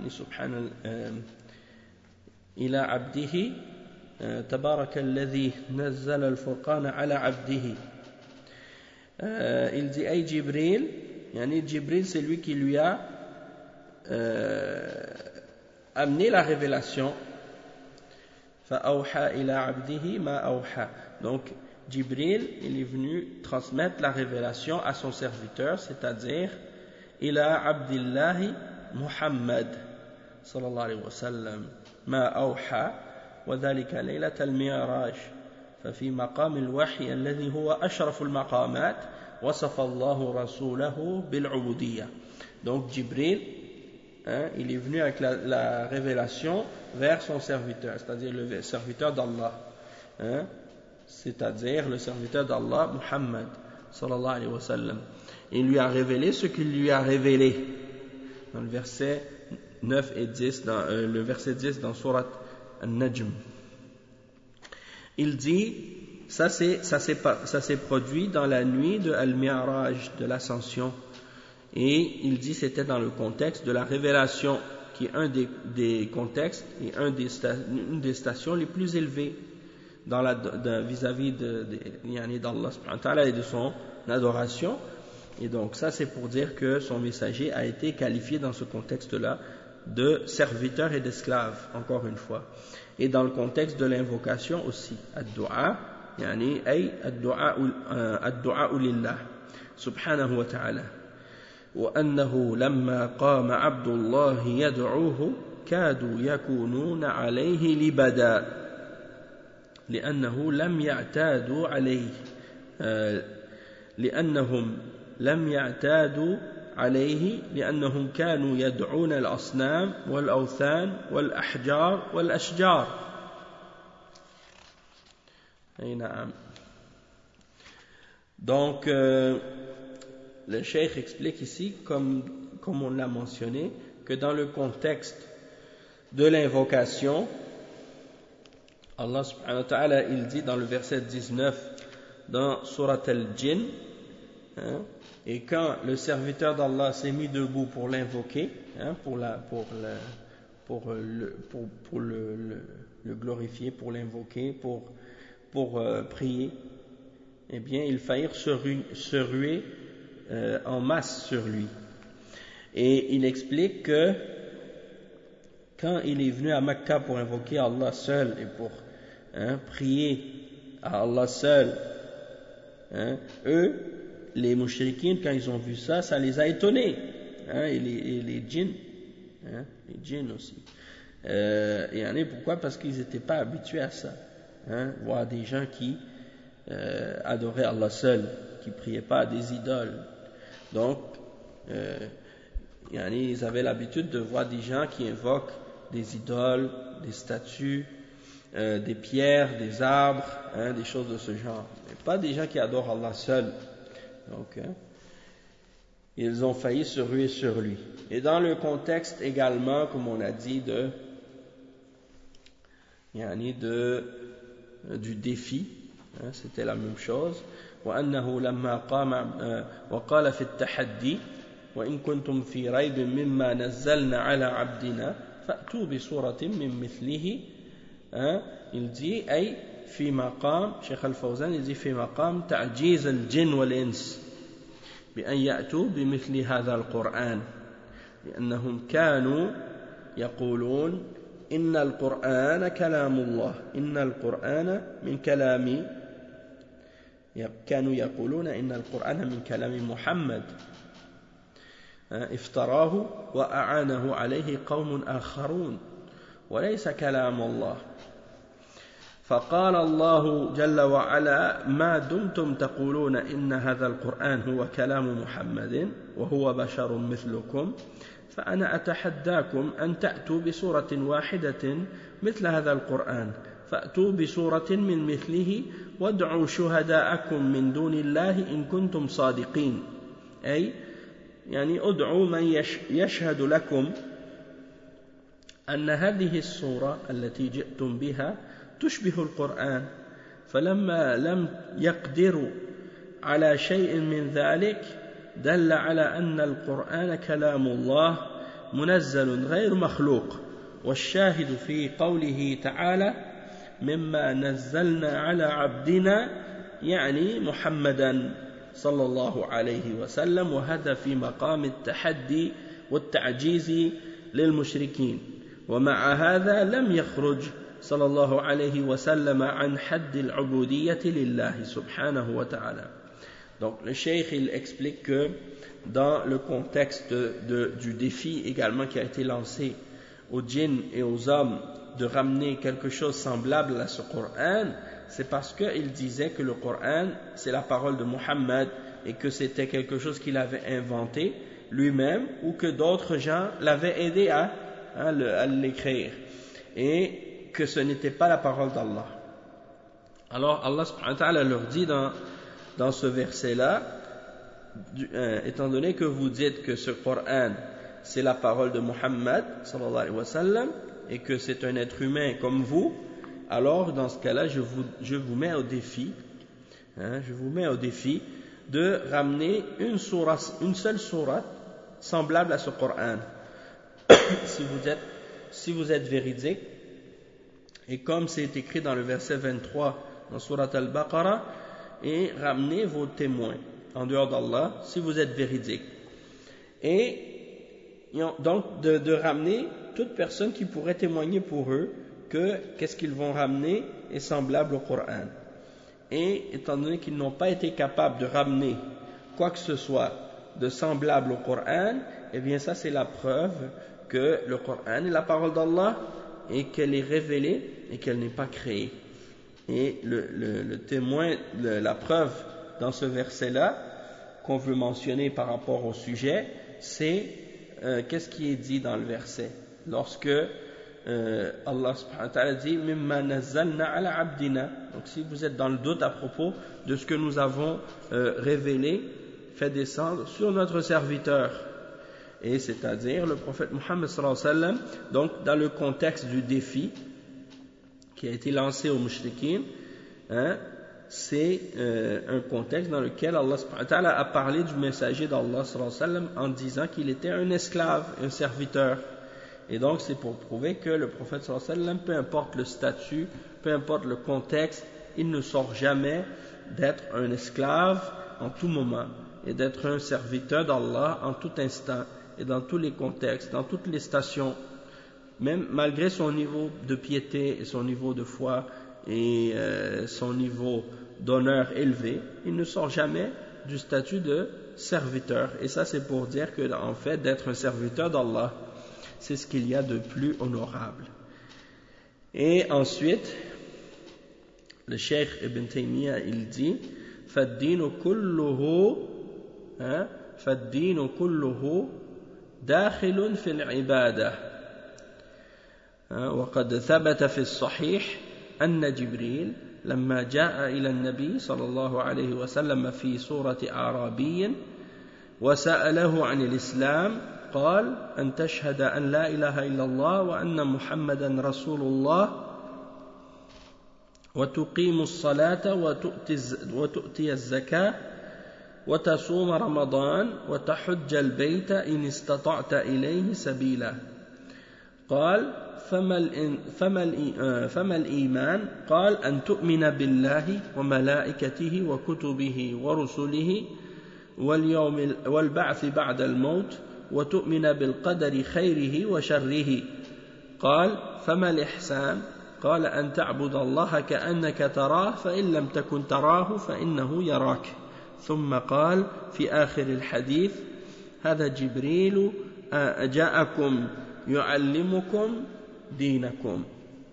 ila abdihi, tabaraka alladhi nazzala al-furqana ala abdihi. Il dit: Hey Jibril, Jibril, c'est lui qui lui a amené la révélation. فأوحى إلى عبده ما أوحى. Donc Jibril, il est venu transmettre la révélation à son serviteur, c'est-à-dire إلى عبد الله محمد صلى الله عليه وسلم ما أوحى وذلك ليلة المعراج ففي مقام الوحي الذي هو أشرف المقامات وصف الله رسوله بالعبودية. Donc Jibril, il est venu avec la révélation vers son serviteur, c'est-à-dire le serviteur d'Allah, c'est-à-dire le serviteur d'Allah, Muhammad sallallahu alayhi wa sallam. Il lui a révélé ce qu'il lui a révélé dans le verset 9 et 10, dans le verset 10 dans Surat An-Najm. Il dit, ça s'est produit dans la nuit de Al-Mi'raj, de l'ascension. Et il dit c'était dans le contexte de la révélation, qui est un des contextes et une des stations les plus élevées vis-à-vis d'Allah subhanahu wa ta'ala et de son adoration. Et donc ça, c'est pour dire que son messager a été qualifié dans ce contexte-là de serviteur et d'esclave, encore une fois. Et dans le contexte de l'invocation aussi, ad-du'a, ad-du'a lillah subhanahu wa ta'ala. وأنه لما قام عبد الله يدعوه كادوا يكونون عليه لبدا لأنهم لم يعتادوا عليه لأنهم كانوا يدعون الأصنام والأوثان والأحجار والأشجار. أي نعم. Donc le cheikh explique ici, comme on l'a mentionné, que dans le contexte de l'invocation, Allah subhanahu wa ta'ala, il dit dans le verset 19 dans Surat Al-Jinn, et quand le serviteur d'Allah s'est mis debout pour l'invoquer, pour le glorifier, pour l'invoquer, pour prier, eh bien, ils faillirent se ruer en masse sur lui. Et il explique que quand il est venu à Mecca pour invoquer Allah seul et pour prier à Allah seul, eux, les mushrikines, quand ils ont vu ça, ça les a étonnés, et les djinns, les djinns aussi. Pourquoi? Parce qu'ils n'étaient pas habitués à ça, voir des gens qui adoraient Allah seul, qui ne priaient pas à des idoles. Donc, ils avaient l'habitude de voir des gens qui invoquent des idoles, des statues, des pierres, des arbres, des choses de ce genre. Mais pas des gens qui adorent Allah seul. Donc, ils ont failli se ruer sur lui. Et dans le contexte également, comme on a dit, du défi, c'était la même chose. وأنه لما قام وقال في التحدي وإن كنتم في ريب مما نزلنا على عبدنا فأتوا بسورة من مثله il dit أي في مقام شيخ الفوزان il dit في مقام تعجيز الجن والإنس بأن يأتوا بمثل هذا القرآن لأنهم كانوا يقولون إن القرآن كلام الله إن القرآن من كلام كانوا يقولون إن القرآن من كلام محمد افتراه وأعانه عليه قوم آخرون وليس كلام الله فقال الله جل وعلا ما دمتم تقولون إن هذا القرآن هو كلام محمد وهو بشر مثلكم فأنا أتحداكم أن تأتوا بسورة واحدة مثل هذا القرآن فأتوا بسورة من مثله وادعوا شهداءكم من دون الله إن كنتم صادقين أي يعني ادعوا من يشهد لكم أن هذه السورة التي جئتم بها تشبه القرآن فلما لم يقدروا على شيء من ذلك دل على أن القرآن كلام الله منزل غير مخلوق والشاهد في قوله تعالى مما نزلنا على عبدنا يعني محمدا صلى الله عليه وسلم وهذا في مقام التحدي والتعجيز للمشركين ومع هذا لم يخرج صلى الله عليه وسلم عن حد العبودية لله سبحانه وتعالى. Donc le cheikh il explique que dans le contexte du défi également qui a été lancé aux djinns et aux hommes de ramener quelque chose semblable à ce Coran, c'est parce qu'il disait que le Coran c'est la parole de Muhammad et que c'était quelque chose qu'il avait inventé lui-même ou que d'autres gens l'avaient aidé à l'écrire et que ce n'était pas la parole d'Allah. Alors Allah subhanahu wa ta'ala leur dit dans ce verset-là, étant donné que vous dites que ce Coran c'est la parole de Muhammad sallallahu alayhi wa sallam et que c'est un être humain comme vous, alors dans ce cas-là je vous mets au défi de ramener une seule sourate semblable à ce Coran si vous êtes véridique, et comme c'est écrit dans le verset 23 dans Surat Al-Baqarah, et ramenez vos témoins en dehors d'Allah si vous êtes véridique. Et donc de ramener toute personne qui pourrait témoigner pour eux que qu'est-ce qu'ils vont ramener est semblable au Coran. Et étant donné qu'ils n'ont pas été capables de ramener quoi que ce soit de semblable au Coran, eh bien ça c'est la preuve que le Coran est la parole d'Allah et qu'elle est révélée et qu'elle n'est pas créée. Et le témoin, la preuve dans ce verset-là qu'on veut mentionner par rapport au sujet, c'est qu'est-ce qui est dit dans le verset lorsque Allah subhanahu wa ta'ala dit mimma nazzalna ala abdina. Donc si vous êtes dans le doute à propos de ce que nous avons révélé, fait descendre sur notre serviteur, et c'est-à-dire le prophète Muhammad sallallahu alayhi wa sallam, donc dans le contexte du défi qui a été lancé aux mushrikin, c'est un contexte dans lequel Allah subhanahu wa ta'ala a parlé du messager d'Allah sallallahu alayhi wa sallam en disant qu'il était un esclave, un serviteur. Et donc c'est pour prouver que le prophète sallallahu alayhi wa sallam, peu importe le statut, peu importe le contexte, il ne sort jamais d'être un esclave en tout moment et d'être un serviteur d'Allah en tout instant et dans tous les contextes, dans toutes les stations, même malgré son niveau de piété et son niveau de foi et son niveau d'honneur élevé, il ne sort jamais du statut de serviteur. Et ça c'est pour dire que en fait d'être un serviteur d'Allah, c'est ce qu'il y a de plus honorable. Et ensuite le Cheikh Ibn Taymiyyah il dit فَالدِّينُ كُلُّهُ داخل في العبادة وقد ثبت في الصحيح أن جبريل لما جاء إلى النبي صلى الله عليه وسلم في صورة أعرابي وسأله عن الإسلام قال أن تشهد أن لا إله إلا الله وأن محمدا رسول الله وتقيم الصلاة وتؤتي الزكاة وتصوم رمضان وتحج البيت إن استطعت إليه سبيلا قال فما الإيمان قال أن تؤمن بالله وملائكته وكتبه ورسله والبعث بعد الموت وتؤمن بالقدر خيره وشره قال فما الإحسان قال أن تعبد الله كأنك تراه فإن لم تكن تراه فإنه يراك ثم قال في آخر الحديث هذا جبريل جاءكم يعلمكم دينكم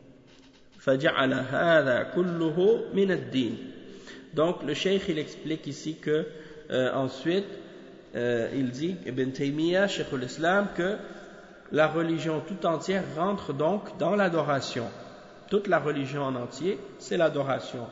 فجعل هذا كله من الدين. Donc le cheikh il explique ici que ensuite il dit Ibn Taymiyyah, Cheikh l'Islam, que la religion tout entière rentre donc dans l'adoration. Toute la religion en entier, c'est l'adoration.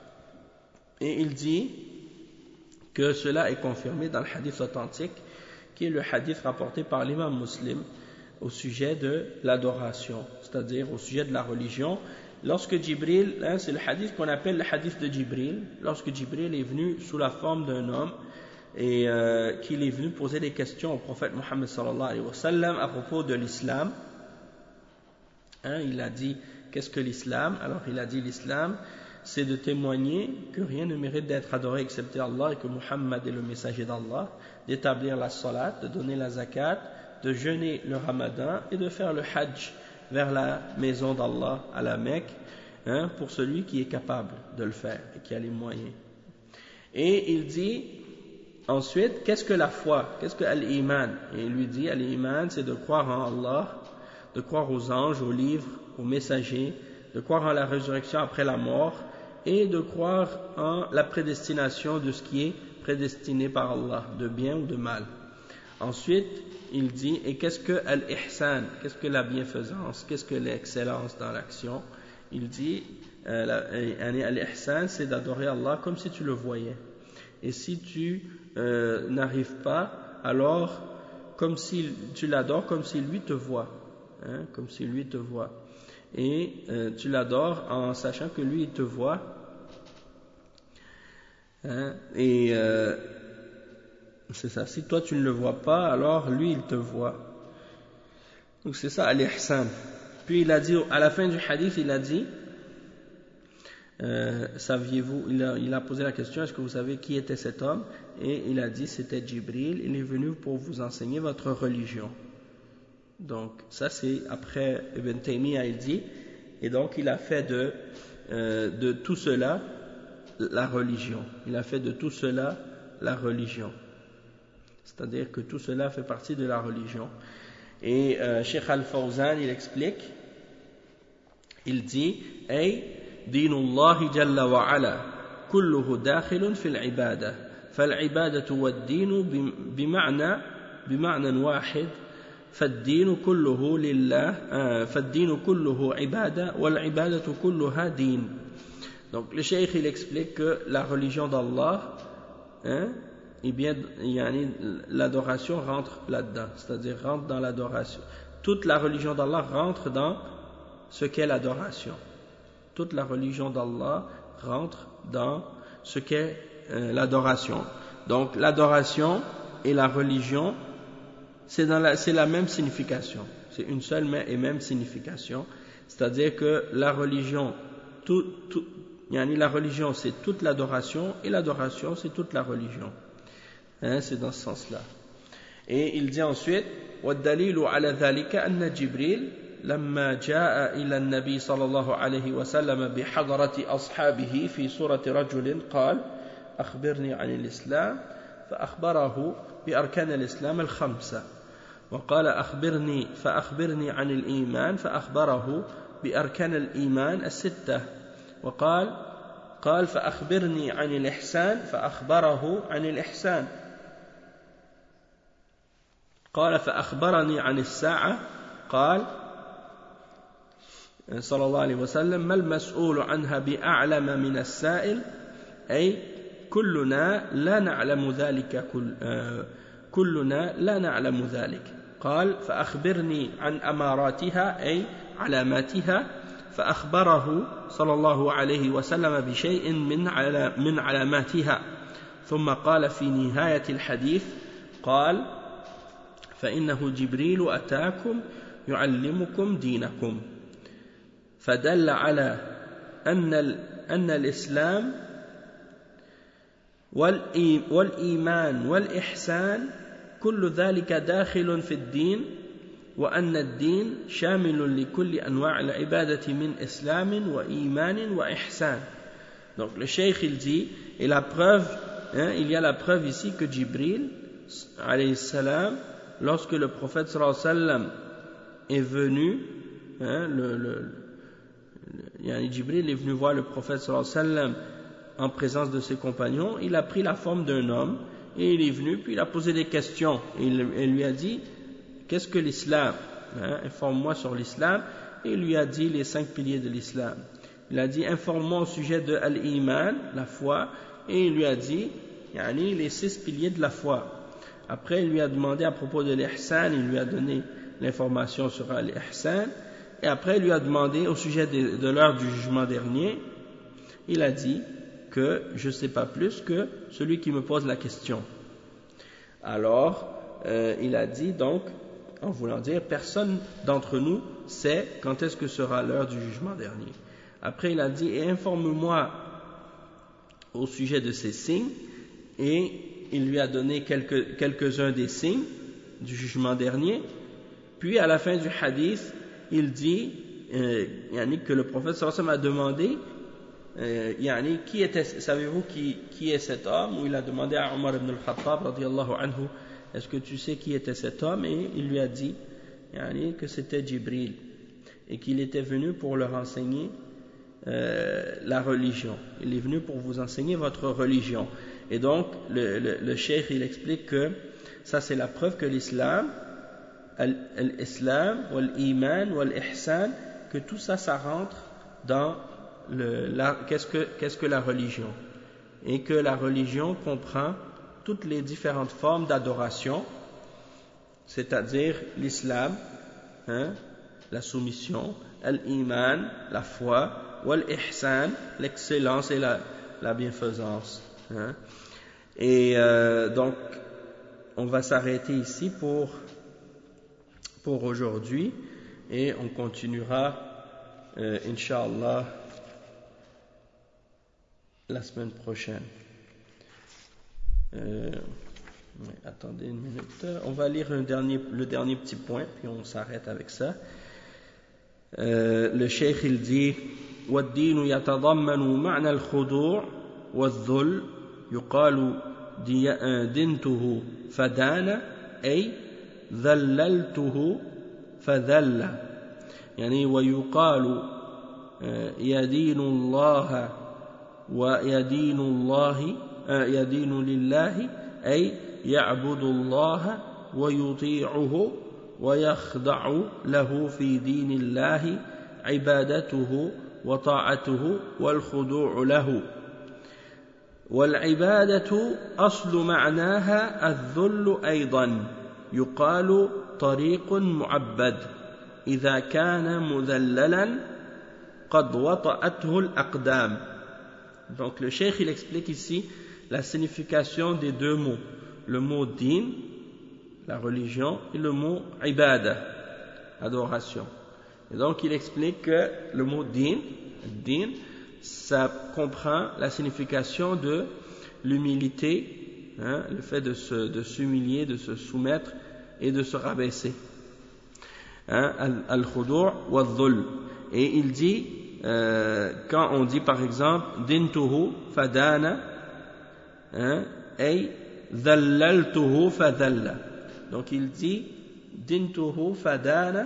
Et il dit que cela est confirmé dans le hadith authentique, qui est le hadith rapporté par l'imam Muslim au sujet de l'adoration, c'est-à-dire au sujet de la religion. Lorsque Jibril, c'est le hadith qu'on appelle le hadith de Jibril, lorsque Jibril est venu sous la forme d'un homme et qu'il est venu poser des questions au prophète Mohammed sallallahu alayhi wa sallam à propos de l'islam. Il a dit qu'est-ce que l'islam? Alors il a dit l'islam c'est de témoigner que rien ne mérite d'être adoré excepté Allah et que Muhammad est le messager d'Allah, d'établir la salat, de donner la zakat, de jeûner le ramadan et de faire le hajj vers la maison d'Allah à la Mecque, pour celui qui est capable de le faire et qui a les moyens. Et il dit ensuite, qu'est-ce que la foi? Qu'est-ce que al-iman? Et il lui dit, al-iman c'est de croire en Allah, de croire aux anges, aux livres, aux messagers, de croire en la résurrection après la mort et de croire en la prédestination de ce qui est prédestiné par Allah, de bien ou de mal. Ensuite, il dit, et qu'est-ce que al-ihsan? Qu'est-ce que la bienfaisance? Qu'est-ce que l'excellence dans l'action? Il dit, al-ihsan, c'est d'adorer Allah comme si tu le voyais. Et si tu n'arrives pas, alors comme si tu l'adores comme si lui te voit, comme si lui te voit. Et tu l'adores en sachant que lui il te voit. C'est ça, si toi tu ne le vois pas, alors lui il te voit. Donc c'est ça al-ihsan. Puis il a dit, à la fin du hadith, il a dit, saviez-vous, il a posé la question, est-ce que vous savez qui était cet homme? Et il a dit, c'était Jibril, il est venu pour vous enseigner votre religion. Donc ça c'est après Ibn Taymiyyah il dit, et donc il a fait de tout cela la religion. Il a fait de tout cela la religion. C'est-à-dire que tout cela fait partie de la religion. Et Cheikh Al-Fawzan il explique, il dit, ay dinullahi jalla wa ala kulluhu dakhilun fil ibadah fal ibadatu wad dinu bima'nan wahid فالدين كله لله فالدين كله عبادة والعبادة كلها دين. Donc le cheikh il explique que la religion d'Allah, eh bien, l'adoration rentre là-dedans, c'est-à-dire rentre dans l'adoration. Toute la religion d'Allah rentre dans ce qu'est l'adoration. Toute la religion d'Allah rentre dans ce qu'est l'adoration. Donc l'adoration et la religion, c'est la même signification, c'est une seule et même signification, c'est-à-dire que la religion, la religion c'est toute l'adoration et l'adoration c'est toute la religion, c'est dans ce sens-là. Et il dit ensuite, والدليل على ذلك أن جبريل لما جاء إلى النبي صلى الله عليه وسلم بحضرة أصحابه في صورة رجل قال أخبرني عن الإسلام فأخبره بأركان الإسلام الخمسة وقال فأخبرني عن الإيمان فأخبره بأركان الإيمان الستة وقال فأخبرني عن الإحسان فأخبره عن الإحسان قال فأخبرني عن الساعة قال صلى الله عليه وسلم ما المسؤول عنها بأعلم من السائل أي كلنا لا نعلم ذلك قال فأخبرني عن أماراتها أي علاماتها فأخبره صلى الله عليه وسلم بشيء من علاماتها ثم قال في نهاية الحديث قال فإنه جبريل أتاكم يعلمكم دينكم فدل على أن الإسلام والإيمان والإحسان كل ذلك داخل في الدين وأن الدين شامل لكل أنواع العبادة من إسلام وإيمان وإحسان. Donc le cheikh il dit, et la preuve, il y a la preuve ici que Jibril alayhi salam, lorsque le prophète sallallahu alayhi wa sallam est venu, Jibril est venu voir le prophète sallallahu alayhi wa sallam en présence de ses compagnons, il a pris la forme d'un homme et il est venu, puis il a posé des questions et il lui a dit qu'est-ce que l'islam, informe-moi sur l'islam, et il lui a dit les 5 piliers de l'islam. Il a dit informe-moi au sujet de al-iman, la foi, et il lui a dit les 6 piliers de la foi. Après il lui a demandé à propos de l'ihsan, il lui a donné l'information sur l'ihsan, et après il lui a demandé au sujet de l'heure du jugement dernier, il a dit que je ne sais pas plus que celui qui me pose la question. Alors il a dit donc, en voulant dire personne d'entre nous sait quand est-ce que sera l'heure du jugement dernier. Après il a dit et informe-moi au sujet de ces signes, et il lui a donné quelques-uns des signes du jugement dernier. Puis à la fin du hadith il dit que le prophète sallallahu alayhi wa sallam a demandé savez-vous qui est cet homme, ou il a demandé à Omar ibn al-Khattab radiyallahu anhu, est-ce que tu sais qui était cet homme, et il lui a dit que c'était Jibril et qu'il était venu pour leur enseigner la religion. Il est venu pour vous enseigner votre religion. Et donc le cheikh il explique que ça c'est la preuve que l'islam, l'islam, l'iman, l'ihsan, que tout ça rentre dans qu'est-ce que la religion, et que la religion comprend toutes les différentes formes d'adoration, c'est-à-dire l'islam, la soumission, l'iman, la foi, l'ihsan, l'excellence et la bienfaisance. Et donc on va s'arrêter ici pour aujourd'hui, et on continuera Inch'Allah la semaine prochaine. Attendez une minute, on va lire le dernier petit point, puis on s'arrête avec ça. Le cheikh il dit والدين يتضمن معنى الخضوع والذل يقال دنته فدان أي ذللته فذل ويقال يدين الله يدين لله أي يعبد الله ويطيعه ويخضع له في دين الله عبادته وطاعته والخضوع له. والعبادة أصل معناها الذل أيضا يقال طريق معبد إذا كان مذللا قد وطأته الأقدام. Donc le cheikh il explique ici la signification des deux mots, le mot din, la religion, et le mot ibada, adoration. Et donc il explique que le mot din, ça comprend la signification de l'humilité, le fait de s'humilier, de se soumettre et de se rabaisser. Al-khudu' wal-dhul. Et il dit, quand on dit par exemple dintuhu fadana, ay dhallaltuhu fadhalla. Donc il dit dintuhu fadana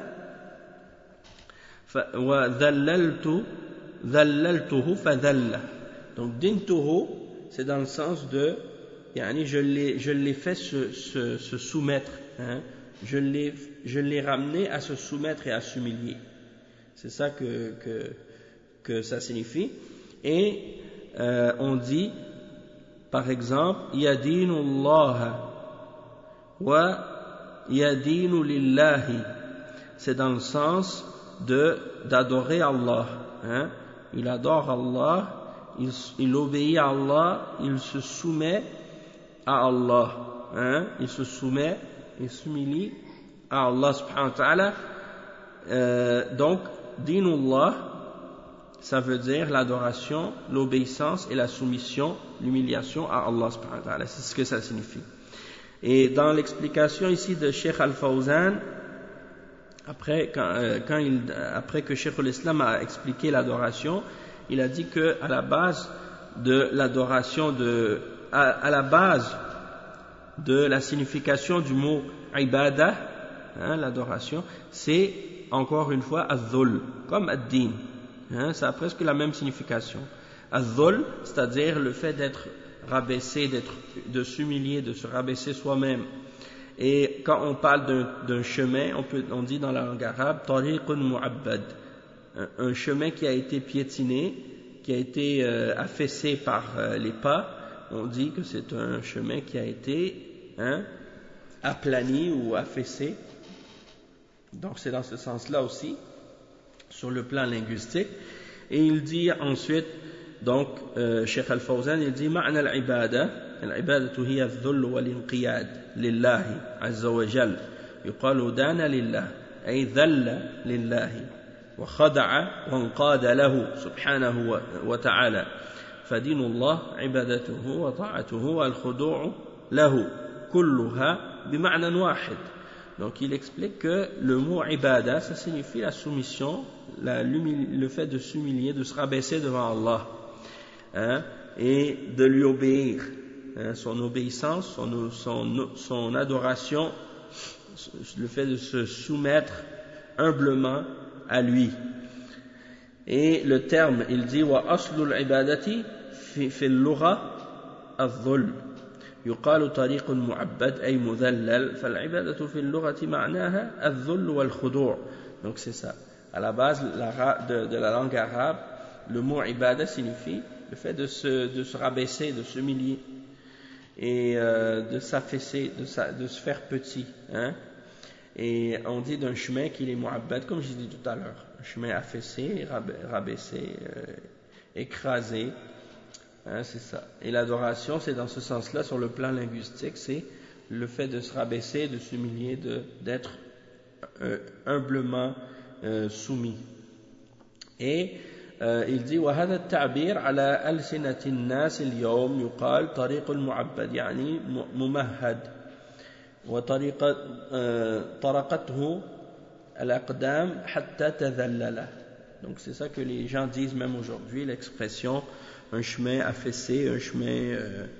wa dhallaltuhu fadhalla. Donc dintuhu, c'est dans le sens de je l'ai fait se soumettre, je l'ai ramené à se soumettre et à s'humilier. C'est ça que ça signifie. Et on dit par exemple yadinu Allah wa yadinu lillahi, c'est dans le sens d'adorer Allah, il adore Allah, il obéit à Allah, il se soumet à Allah, il se soumet et s'humilie à Allah subhanahu wa ta'ala, Donc, dinullah, ça veut dire l'adoration, l'obéissance et la soumission, l'humiliation à Allah subhanahu wa ta'ala. C'est ce que ça signifie. Et dans l'explication ici de Cheikh Al-Fawzan, après que Cheikh al-Islam a expliqué l'adoration, il a dit que à la base de l'adoration, à la base de la signification du mot ibadah, l'adoration, c'est encore une fois az-zul, comme ad-din. Ça a presque la même signification. Az-zul, c'est-à-dire le fait d'être rabaissé, de s'humilier, de se rabaisser soi-même. Et quand on parle d'un chemin, on dit dans la langue arabe tariqun mu'abbad, un chemin qui a été piétiné, qui a été affaissé par les pas. On dit que c'est un chemin qui a été aplani ou affaissé. Donc c'est dans ce sens-là aussi, sur le plan linguistique. Et il dit ensuite, donc Cheikh Al-Fawzan, il dit معنى العبادة هي الذل والانقياد لله عز وجل يقال دان لله أي ذل لله وخضع وانقاد له سبحانه وتعالى فدين الله عبادته وطاعته والخضوع له كلها بمعنى واحد. Donc il explique que le mot ibada, ça signifie la soumission, le fait de s'humilier, de se rabaisser devant Allah, et de lui obéir, son obéissance, son adoration, le fait de se soumettre humblement à lui. Et le terme, il dit wa aslul ibadati fi al-lugha al-dhul يقال طريق معبد أي مذلل فالعبادة في اللغة معناها الذل والخضوع. Donc c'est ça. À la base de la langue arabe, le mot ibada signifie le fait de se rabaisser, de s'humilier et de s'affaisser, de se faire petit. Et on dit d'un chemin qu'il est mu'abbad, comme j'ai dit tout à l'heure, un chemin affaissé, rabaissé, écrasé. C'est ça. Et l'adoration, c'est dans ce sens-là, sur le plan linguistique, c'est le fait de se rabaisser, de s'humilier, d'être humblement soumis. Et il dit وهذا التعبير على ألسنة الناس اليوم يقال طريق المعبد يعني ممهد وطرقته الأقدام حتى تذلل. Donc c'est ça que les gens disent même aujourd'hui, l'expression un chemin affaissé, un chemin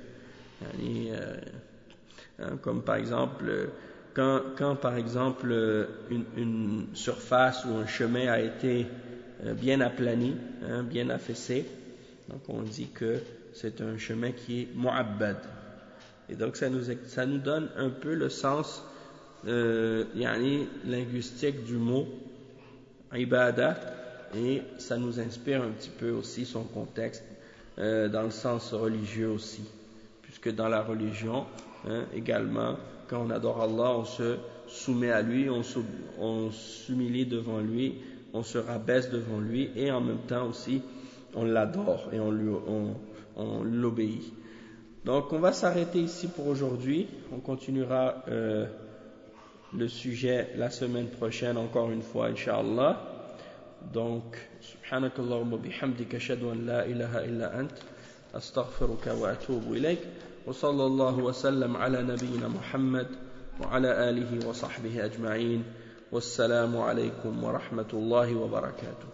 comme par exemple quand par exemple une surface ou un chemin a été bien aplani, bien affaissé, donc on dit que c'est un chemin qui est mu'abbad. Et donc ça nous donne un peu le sens linguistique du mot ibada, et ça nous inspire un petit peu aussi son contexte dans le sens religieux aussi, puisque dans la religion également, quand on adore Allah, on se soumet à lui, on s'humilie devant lui, on se rabaisse devant lui, et en même temps aussi on l'adore et on l'obéit. Donc on va s'arrêter ici pour aujourd'hui. On continuera le sujet la semaine prochaine encore une fois, Inch'Allah. Donc سبحانك اللهم وبحمدك أشهد أن لا إله إلا أنت أستغفرك وأتوب إليك وصلى الله وسلم على نبينا محمد وعلى آله وصحبه أجمعين والسلام عليكم ورحمة الله وبركاته.